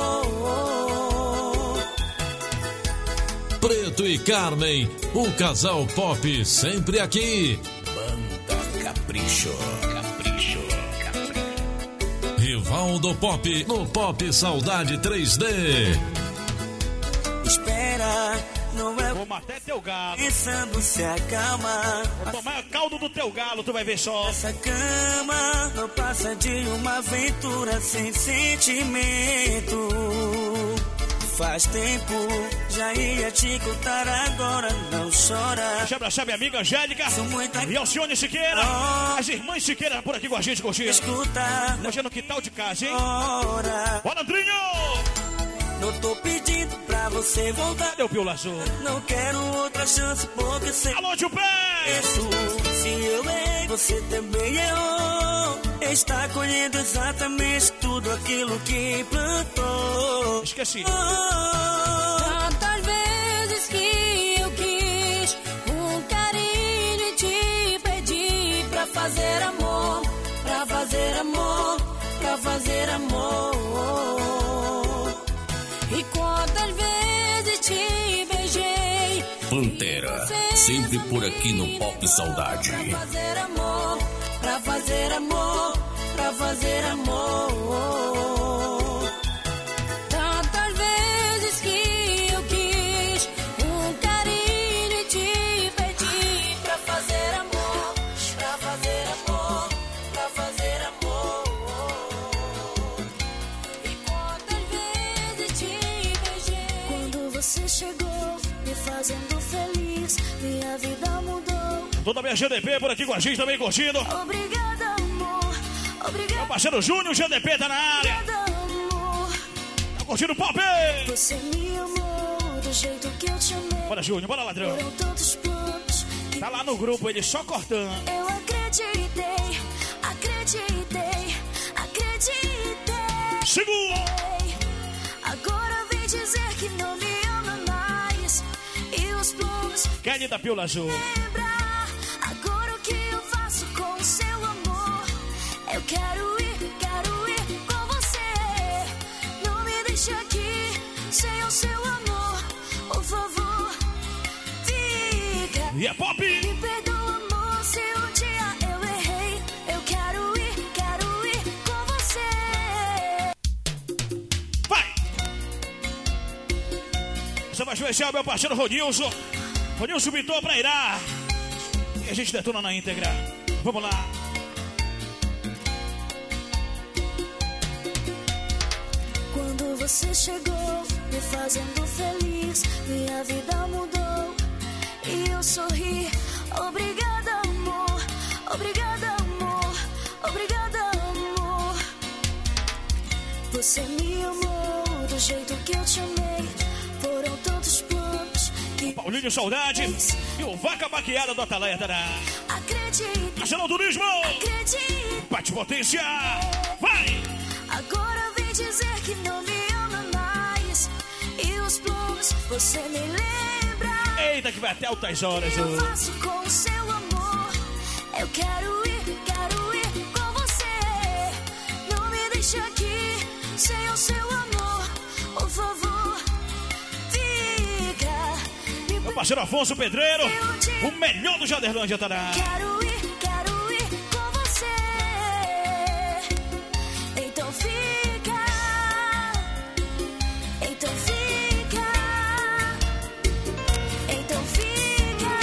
amor. Preto e Carmen, o casal pop sempre aqui. Banda Capricho. Capricho. Rivaldo Pop, no Pop Saudade 3D. Espera, não é... Vou matar teu galo. Pensando, se acalma. Vou tomar caldo do teu galo, tu vai ver só. Essa cama não passa de uma aventura sem sentimento. Faz tempo, já ia te contar agora, não chora. Deixa eu abraçar minha amiga Angélica e Alcione Siqueira. As irmãs Siqueira por aqui com a gente, curtindo. Escuta, imagina que tal de casa, hein? Bora, Andrinho! Não tô pedindo pra você voltar. Deu pio azul. Não quero outra chance porque sei. Alô, tio Pé! Se eu errei, você também errou. Está colhendo exatamente tudo aquilo que plantou. Esqueci. Tantas vezes que eu quis um carinho e te pedi pra fazer amor. Pra fazer amor. Pra fazer amor. E quantas vezes te beijei. Pantera, sempre por aqui no Pop Saudade. Pra fazer amor, pra fazer amor, pra fazer amor. Tantas vezes que eu quis um carinho e te pedi pra fazer amor, pra fazer amor, pra fazer amor. E quantas vezes te beijei. Quando você chegou, me fazendo feliz, minha vida mudou. Toda a minha GDP por aqui com a gente também curtindo. Obrigada, amor. Obrigada. Meu parceiro Júnior, GDP tá na área. Obrigada, amor. Tá curtindo o pop. Você me amou do jeito que eu te amei. Bora, Júnior, bora, ladrão. Foram tantos planos. Tá lá no grupo, ele só cortando. Eu acreditei, acreditei, acreditei. Segura! Agora vem dizer que não me ama mais. E os planos. Kelly da Pílula Azul. Agora o que eu faço com o seu amor? Eu quero ir com você. Não me deixe aqui sem o seu amor. Por favor, fica. E é pop! Me perdoa, amor, se um dia eu errei. Eu quero ir com você. Vai! Essa vai especial, meu parceiro Ronilson. Toninho subitou pra Irá. E a gente detona na íntegra. Vamos lá. Quando você chegou, me fazendo feliz, minha vida mudou e eu sorri. Obrigada, amor. Obrigada, amor. Obrigada, amor. Você me amou do jeito que eu te amei. Foram tantos planos que... O Paulinho Saudade e o Vaca Baqueada do Atalaia. Acredite. Nacional Turismo. Acredite. Bate potência. Vai. Agora vem dizer que não me ama mais. E os planos você me lembra. Eita, que vai até altas horas. Eu faço com o seu amor. Eu quero ir com você. Não me deixe aqui sem o seu amor. Por favor, fica. Meu parceiro Afonso Pedreiro, o melhor do Jaderlândia, Tará. Quero ir com você. Então fica. Então fica. Então fica.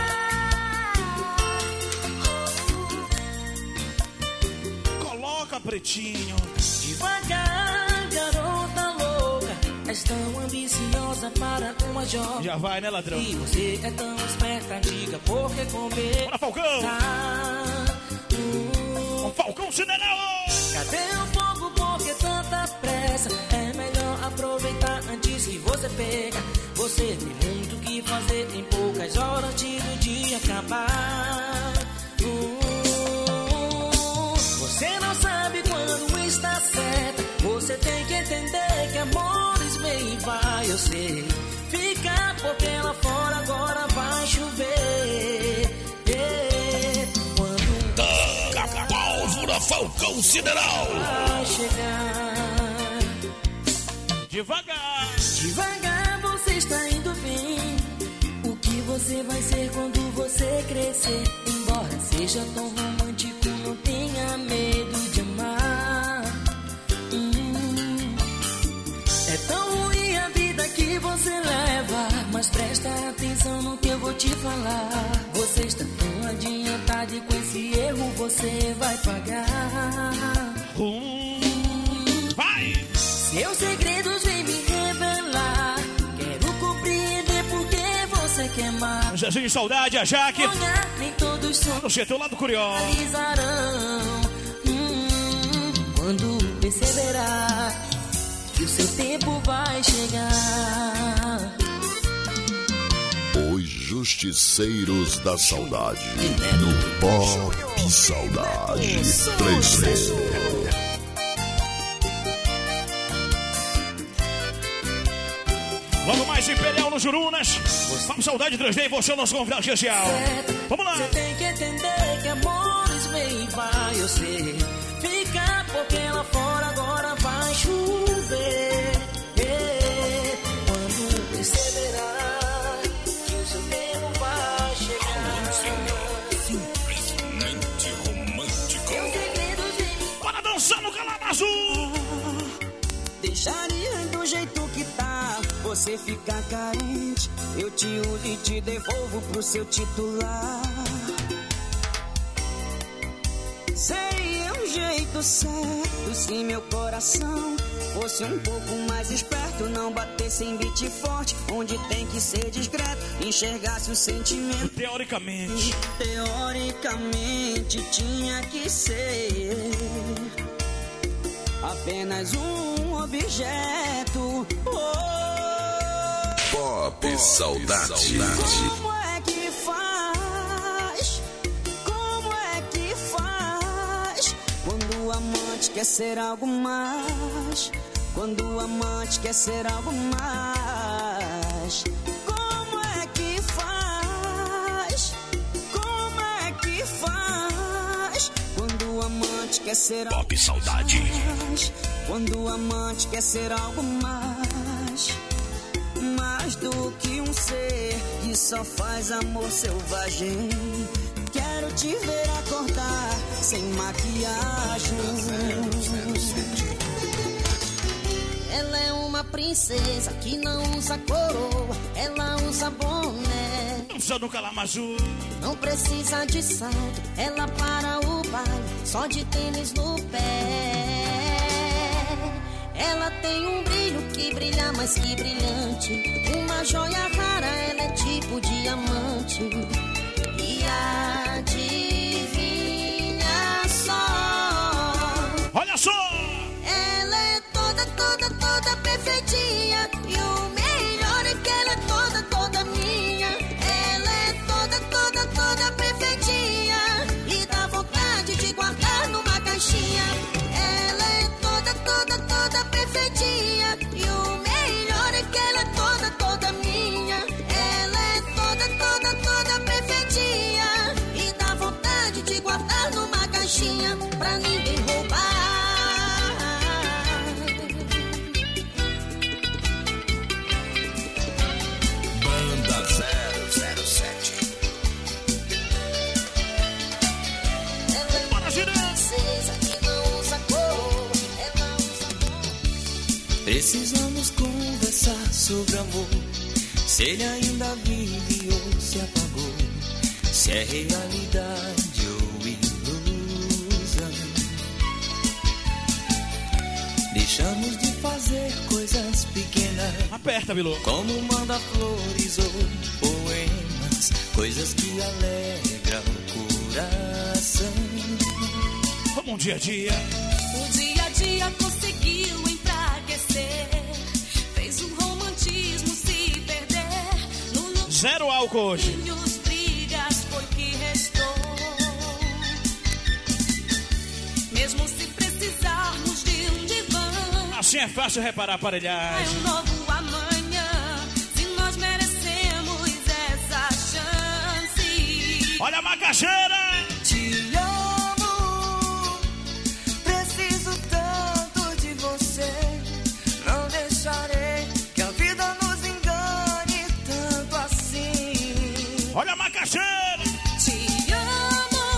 Coloca, pretinho. Devagar, garota louca. És tão ambiciosa para uma jovem. Já vai, né, ladrão? E você é tão esperta, diga por que comer. Bora, Falcão! O Falcão Cineral! Cadê o fogo, por que tanta pressa? É melhor aproveitar antes que você pega. Você tem muito o que fazer em poucas horas antes do dia acabar. Você não sabe quando está certa. Você tem que entender que amores vem e vai. Eu sei, fica porque lá fora agora vai chover. Quando taca a pólvora, Falcão Sideral. Vai chegar. Devagar você está indo bem. O que você vai ser quando você crescer? Embora seja tão romântico, não tenha medo de amar. É tão ruim a vida que você leva, mas presta atenção no que eu vou te falar. Você está tão adiantado e com esse erro você vai pagar. Vai! Seus segredos vêm me revelar. Quero compreender por que você quer mais. Zezinho de Saudade, a Jaque. Nem todos são no setor lá do Curió. Quando perceberá que o seu tempo vai chegar. Os Justiceiros da Saudade. No Pop Saudade 3D. Logo mais Imperial nos Jurunas. Pop Saudade 3D e você é o nosso convidado especial. Vamos lá. Você tem que entender que amores vem e vai. Eu sei, fica porque lá fora agora vai chover. Quando perceberá que o seu tempo vai chegar. Simplesmente romântico. Seus segredos vêm. Bora dançar no Calamaçu. Deixaria do jeito que tá. Você fica carente, eu te uso e te devolvo pro seu titular. Seria um jeito certo se meu coração fosse um pouco mais esperto, não batesse em beat forte, onde tem que ser discreto, enxergasse o sentimento. Teoricamente tinha que ser apenas um objeto. Pop Saudade. Como é que faz? Como é que faz? Quando o amante quer ser algo mais. Quando o amante quer ser algo mais. Como é que faz? Como é que faz? Quando o amante quer ser algo Pop Saudade. mais. Quando o amante quer ser algo mais. Mais do que um ser que só faz amor selvagem. Quero te ver acordar sem maquiagem. Ela é uma princesa que não usa coroa, ela usa boné. Dança no calamaçu. Não precisa de salto, ela para o baile, só de tênis no pé. Ela tem um brilho que brilha mais que brilhante, uma joia rara, ela é tipo diamante. E adivinha só, olha só, ela é toda perfeitinha, e o melhor é que ela é toda minha. Ela é toda perfeitinha, e dá vontade de guardar numa caixinha. Ela é toda perfeitinha, e o melhor é que ela é toda minha. Ela é toda perfeitinha, e dá vontade de guardar numa caixinha pra ninguém roubar. Banda 007. Ela é princesa que não usa cor, ela usa cor. Precisamos conversar sobre amor, se ele ainda vive ou se apagou, se é realidade ou ilusão. Deixamos de fazer coisas pequenas, aperta, Bilu, como manda flores ou poemas, coisas que alegram o coração. Como um dia a dia. O dia a dia conseguiu enfraquecer, fez o romantismo se perder. No Zero álcool hoje. brigas foi que restou. Mesmo se precisarmos de um divã, Assim é fácil reparar a é aparelhagem. um novo amanhã, se nós merecemos essa chance. Olha a macaxeira. Te amo, preciso tanto de você, não deixarei que a vida nos engane tanto assim. Olha a macaxeira. Te amo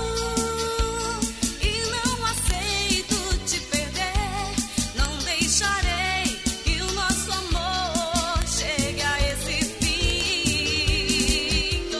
e não aceito te perder. Não deixarei que o nosso amor chegue a esse fim.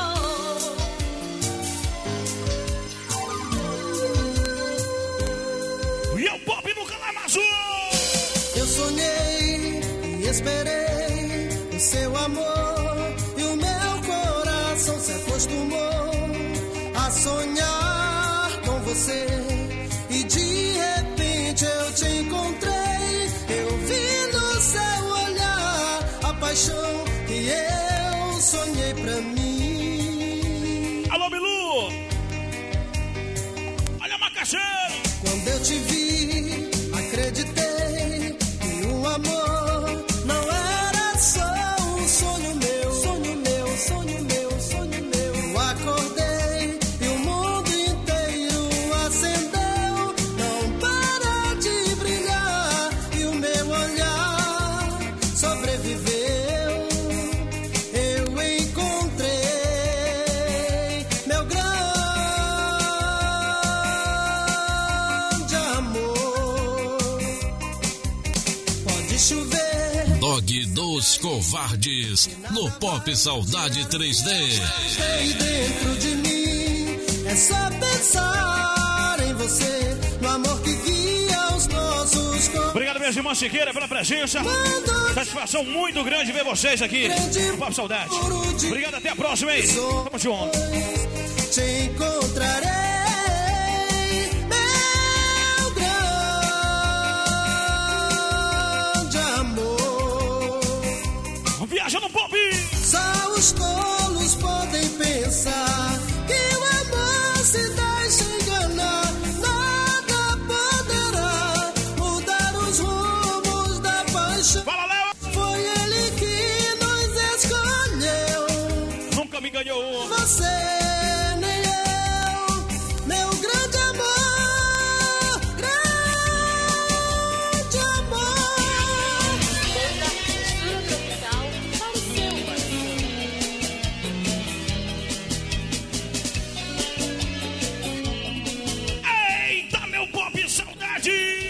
E é o pop no calamaçu. Eu sonhei e esperei o seu amor, e o meu coração se acostumou a sonhar com você. E de repente eu te encontrei, eu vi no seu olhar a paixão que eu sonhei pra mim. Alô, Bilu. Olha a macaxeira. Quando eu te vi, acreditei que o amor não era só um sonho meu, sonho meu, sonho meu, sonho meu. Eu acordei e o mundo inteiro acendeu, não para de brilhar, e o meu olhar sobreviveu. Eu encontrei meu grande amor. Pode chover, Dog dos Covardes, no Pop Saudade 3D. tem dentro de mim, é só pensar em você, no amor que guia os nossos corpos. Obrigado, minhas irmãs Siqueira, pela presença. Satisfação muito grande ver vocês aqui no Pop Saudade. Obrigado, até a próxima, hein? Tamo junto. Te encontrarei, meu grande amor. Viaja no pop. Só os tolos podem pensar que o amor se deixa enganar. Nada poderá mudar os rumos da paixão. Fala, Léo. Foi ele que nos escolheu. Nunca me ganhou. Você nem eu, meu grande amor, grande amor. Eita, meu pop saudade.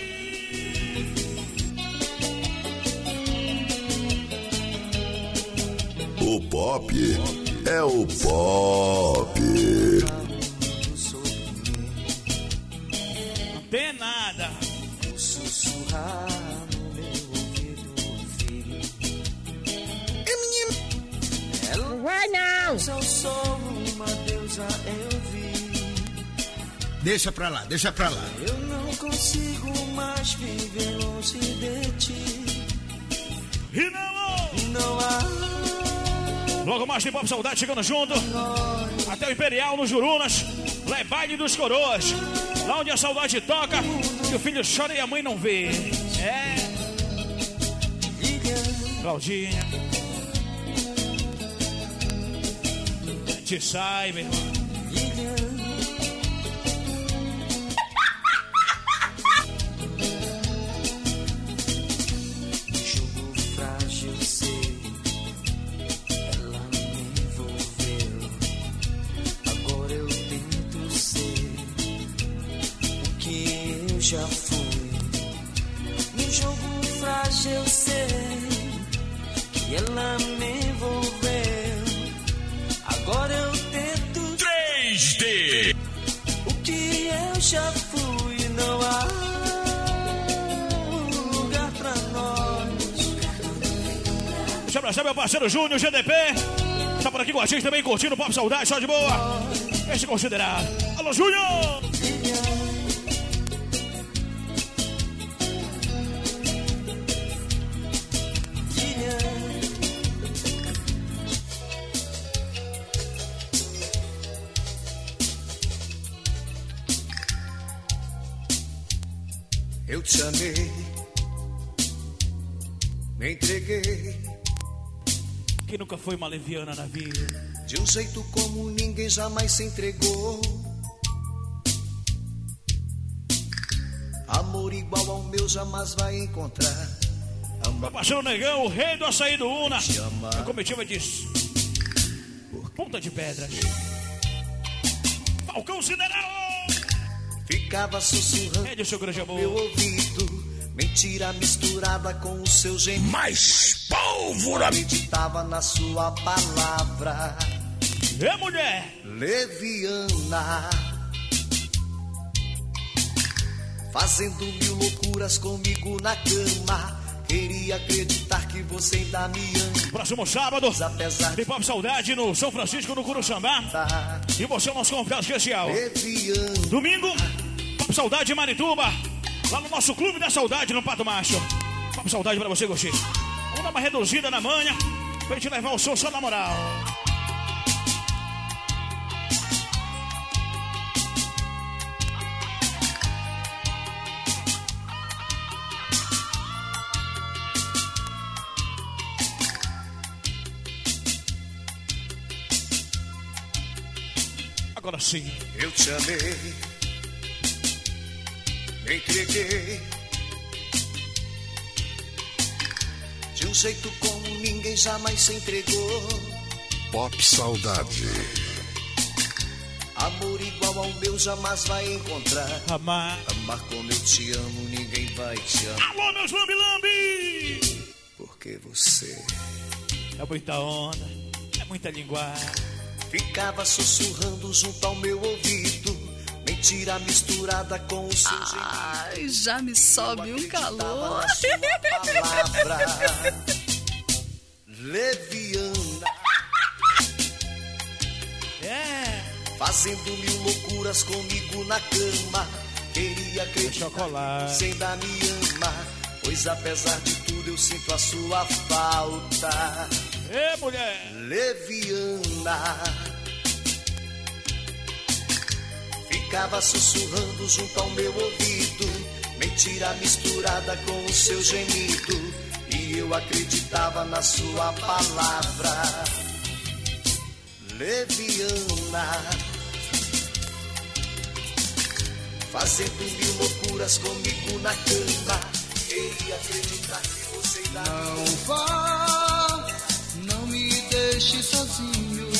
O pop é o Pop. Não tem nada. Sussurrar no meu ouvido, filho. Não vai não. Eu sou uma deusa, eu vi. Deixa pra lá, deixa pra lá. Eu não consigo mais viver longe de ti. E não há. Logo mais tem Pop Saudade chegando junto. Até o Imperial nos Jurunas. Lá é baile dos coroas. Lá onde a saudade toca, que o filho chora e a mãe não vê. É. Claudinha. Te sai, meu irmão. Jogo frágil, sei. Ela me envolveu. Agora eu tento ser o que eu já fui. No jogo frágil, eu sei que ela me envolveu. Agora eu tento 3D. o que eu já fui. Não há lugar pra nós. Deixa eu abraçar meu parceiro Júnior, GDP. Tá por aqui com a gente também, curtindo o Pop Saudade, só de boa. Deixa eu considerar. Alô, Júnior! Eu te amei, me entreguei Quem nunca foi uma leviana na vida? de um jeito como ninguém jamais se entregou. Amor igual ao meu jamais vai encontrar. Meu parceiro Negão, o rei do açaí do Una. A comitiva diz: Ponta de Pedras. Falcão Sideral. Ficava sussurrando é de seu grande amor. Meu ouvido, mentira misturada com o seu gemido. Mais pólvora. Acreditava na sua palavra. É, mulher. Leviana, fazendo mil loucuras comigo na cama. Queria acreditar que você ainda me ama. Próximo sábado tem Pop Saudade no São Francisco, no Curuçambá. E você é o nosso convidado especial. Domingo, Pop Saudade em Marituba. Lá no nosso Clube da Saudade, no Pato Macho. Pop Saudade pra você curtir. Vamos dar uma reduzida na manha pra gente levar o som só na moral. Agora sim. Eu te amei, me entreguei de um jeito como ninguém jamais se entregou. Pop Saudade. Amor igual ao meu jamais vai encontrar. Amar como eu te amo, ninguém vai te amar. Alô, meus lambi-lambi! Porque você é muita onda, é muita linguagem. Ficava sussurrando junto ao meu ouvido, mentira misturada com o seu jeito. Ai, já me sobe um calor. Palavra leviana, fazendo mil loucuras comigo na cama. Queria acreditar que você ainda me ama, pois apesar de tudo eu sinto a sua falta. Mulher leviana, ficava sussurrando junto ao meu ouvido, mentira misturada com o seu gemido, e eu acreditava na sua palavra. Leviana, fazendo mil loucuras comigo na cama. Queria acreditar que você ainda não vá, não me deixe sozinho.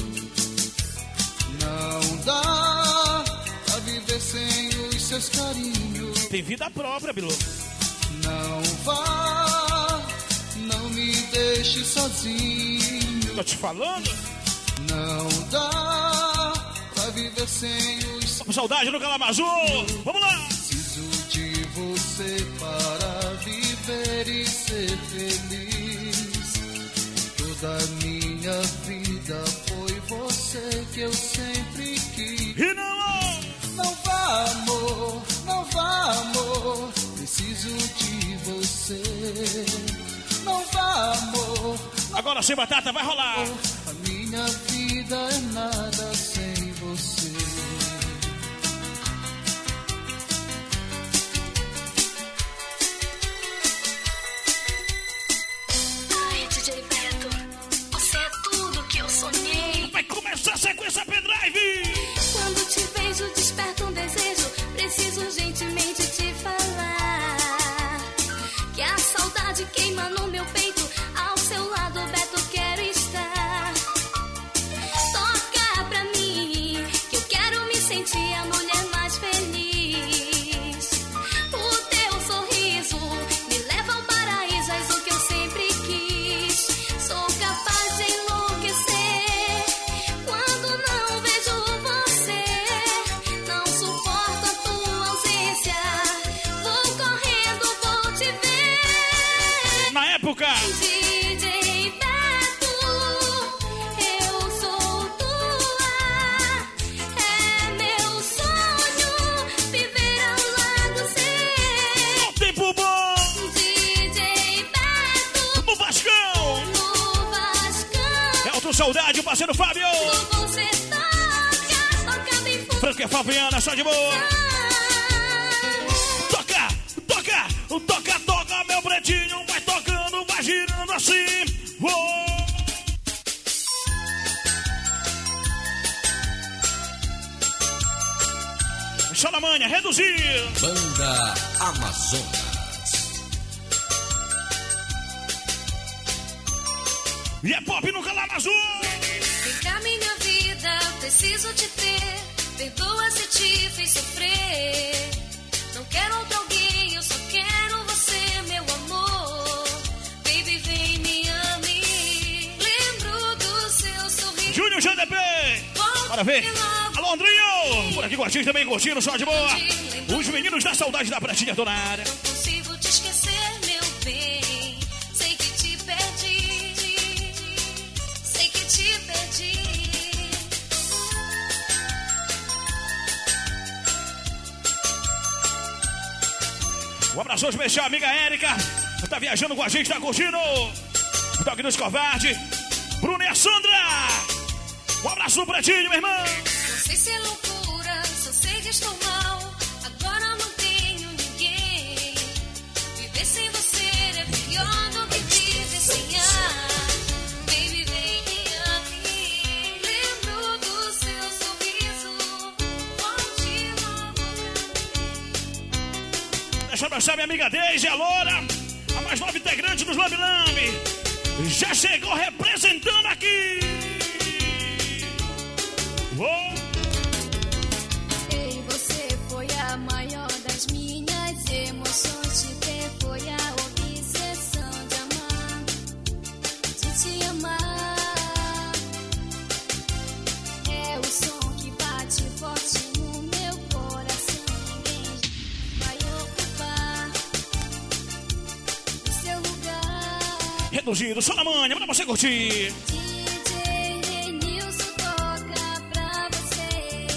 Não dá pra viver sem os seus carinhos. Tem vida própria, Bilu. Não vá, não me deixe sozinho. Tô te falando. não dá pra viver sem os... Com saudade no Calamazu. Vamos lá. Preciso de você para viver e ser feliz. Toda a minha vida foi você que eu sempre quis. E não! Não vá, amor, não vá, amor. Preciso de você. Não vá, amor. Agora sem batata vai rolar. A minha vida é nada sem você. Ai, DJ Beto, você é tudo que eu sonhei. Vai começar a sequência pendrive. Quando te vejo, desperta um desejo. Preciso urgentemente te falar que a saudade queima no meu peito. Ao seu lado, Beto, quero estar. Toca pra mim, que eu quero me sentir a mulher mais feliz. O teu sorriso me leva ao paraíso, és o que eu sempre quis. Sou capaz de enlouquecer quando não vejo você. Não suporto a tua ausência. Vou correndo, vou te ver. Na época. DJ Beto, eu sou tua. É meu sonho viver ao lado seu. Tempo bom. DJ Beto, No Vascão. no Vascão. É outro saudade, o parceiro Fábio. Você toca bem fundo. Franca Fabiana, só de boa. Toca, toca, toca, toca, meu pretinho. Vai tocando, vai girando assim. Uou. Só na manhã, reduzir. Banda Amazonas. E é pop no Calamazu. Vem cá, minha vida, preciso te ter. Perdoa se te fiz sofrer. Não quero outro alguém, eu só quero você, meu amor. Baby, vem, me ame. Lembro do seu sorriso. Júnior GDP. Bora ver. Alô, Andrinho. Por aqui com a gente também curtindo, só de boa. Os meninos da saudade da pratinha tô na área. Não consigo te esquecer, meu bem. Sei que te perdi. Sei que te perdi. Um abraço especial, amiga Érica. Tá viajando com a gente, tá curtindo. O Toque dos Covarde. Bruno e a Sandra. Um abraço pretinho, meu irmão. Não sei se é loucura, só sei que estou mal. Agora não tenho ninguém. Viver sem você é pior do que viver sem ar. Baby, vem, me ame. Lembro do seu sorriso. Volte logo pra mim. Deixa eu abraçar minha amiga Deise, a Loura. A mais nova integrante dos Lambi Lambi. Já chegou representando aqui. Uou. Ei, você foi a maior das minhas emoções. Te ter foi a obsessão de amar, de te amar. É o som que bate forte no meu coração. Ninguém vai ocupar o seu lugar. Reduzido, só na manhã, pra você curtir. DJ Renilson toca pra você.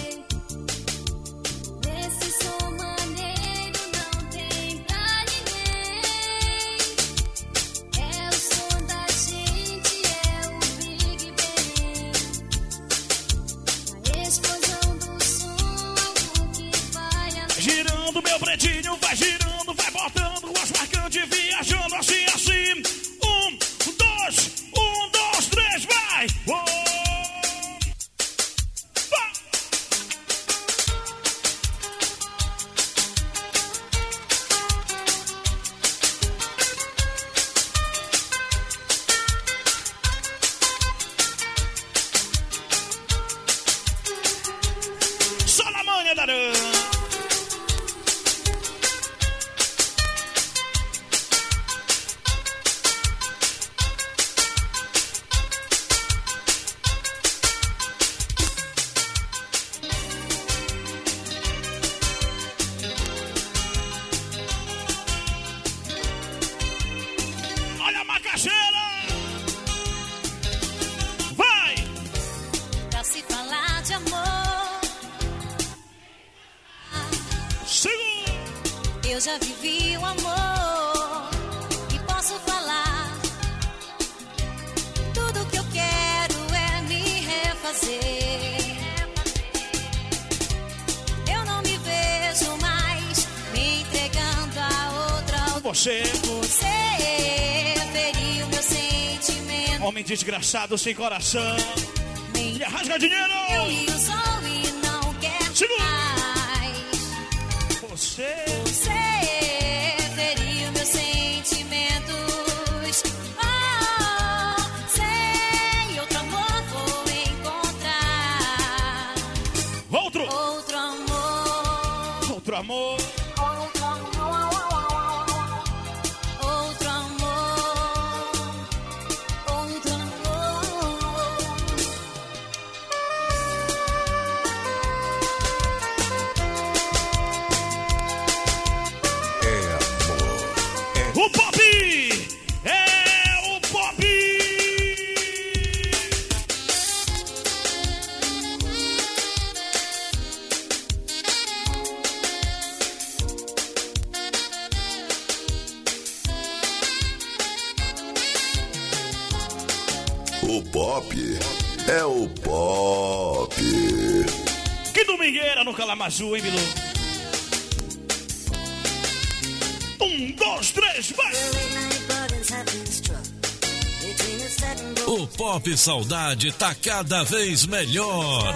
Esse som maneiro não tem pra ninguém. É o som da gente, é o Big Bang. A explosão do som, algo que vai além. Girando, meu pretinho, vai girando, vai botando as marcantes, viajando assim, assim. 1, 2, 3, vai! Uou! Só na manhã, Darão! Sheila! Vai! Pra se falar de amor, Segura! eu já vivi o amor e posso falar. Tudo que eu quero é me refazer. Eu não me vejo mais me entregando a outra. Você feriu meu sentimento. Homem desgraçado sem coração. E rasga dinheiro! Eu me usou e não quer mais. Você feriu meus sentimentos. Oh, sei, outro amor vou encontrar. Outro amor. Outro amor. Outro amor. Outro amor. O Pop! É o Pop! O Pop é o Pop. Que domingueira no Calamazu, hein, Bilu? 1, 2, 3, vai! O Pop Saudade tá cada vez melhor.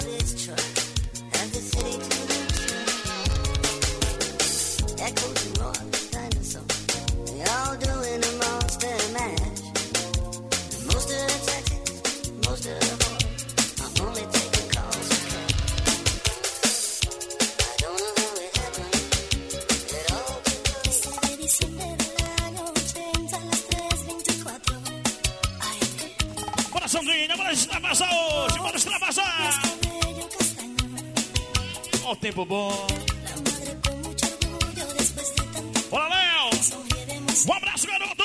Bora, Sandrinha, bora extravasar hoje, bora extravasar! Ó o tempo bom. Bora, Léo! Um abraço, garoto!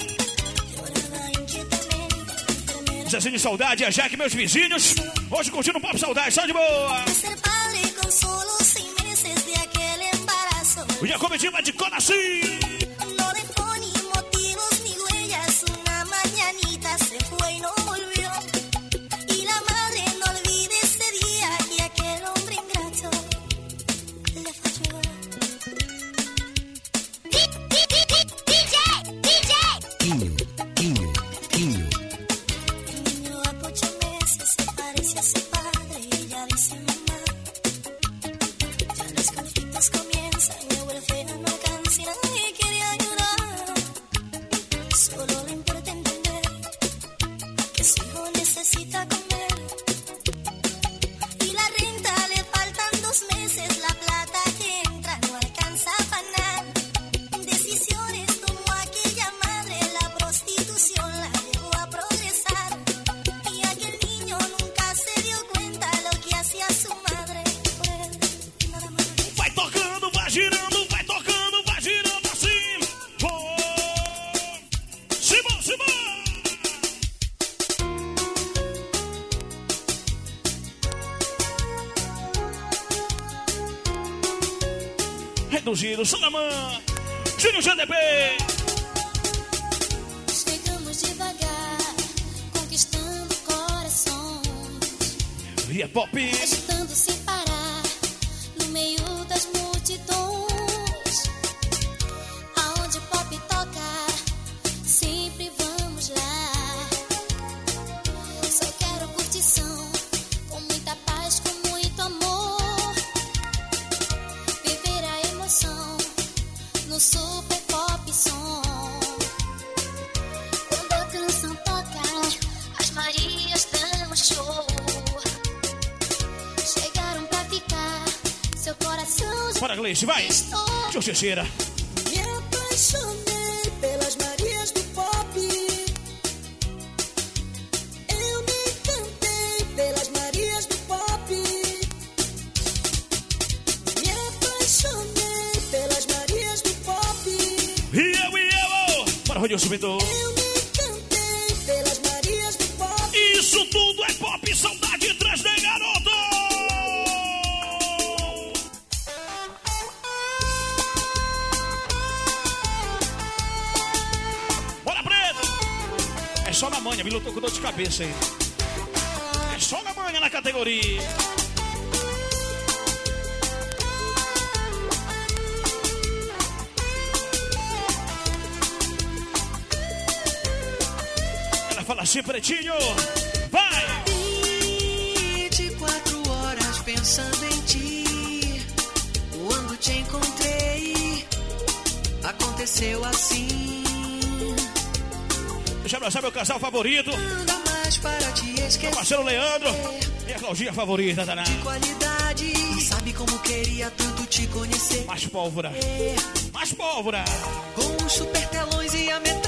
Zezinho de Saudade, a Jaque, meus vizinhos. Hoje curtindo um Pop Saudade, só de boa! O Jacobetinho vai de Conaci! Comienzan, me vuelve a no canción y quería ayudar. Solo le importa entender que su hijo necesita comer. Y la renta le faltan 2 meses, la plata que entra no alcanza a pagar. Decisiones tomó aquella madre, la prostitución la llevó a progresar. Y aquel niño nunca se dio cuenta lo que hacía su madre por él. Nada más. Vai tocando, vai girando, vai tocando, vai girando assim. Simão, Simão! Reduzido, Salamã, Júnior GDB. Chegamos devagar, conquistando corações. E é Pop. Agitando sem parar, no meio das multidões. Aonde Pop toca, sempre vamos lá. Só quero curtição, com muita paz, com muito amor. Viver a emoção no Super Pop Som. Quando a canção toca, as Marias dão show. Chegaram pra ficar, seu coração já Bora, Gleice, vai! Xuxixeira. Me apaixonei pelas Marias do Pop. Eu me encantei pelas Marias do Pop. Me apaixonei pelas Marias do Pop. E eu! Bora, Rodrigo Subidor. Eu me encantei só na manha, me lutou com dor de cabeça aí. É só na manha na categoria. Ela fala assim, Pretinho, vai! 24 horas pensando em ti. Quando te encontrei, aconteceu assim. Deixa eu abraçar meu casal favorito. Nada mais para te esquecer. Meu parceiro Leandro. Minha Claudinha favorita, Taná. De qualidade. Sabe como queria tanto te conhecer. Mais pólvora. Mais pólvora. Com os super telões e a metade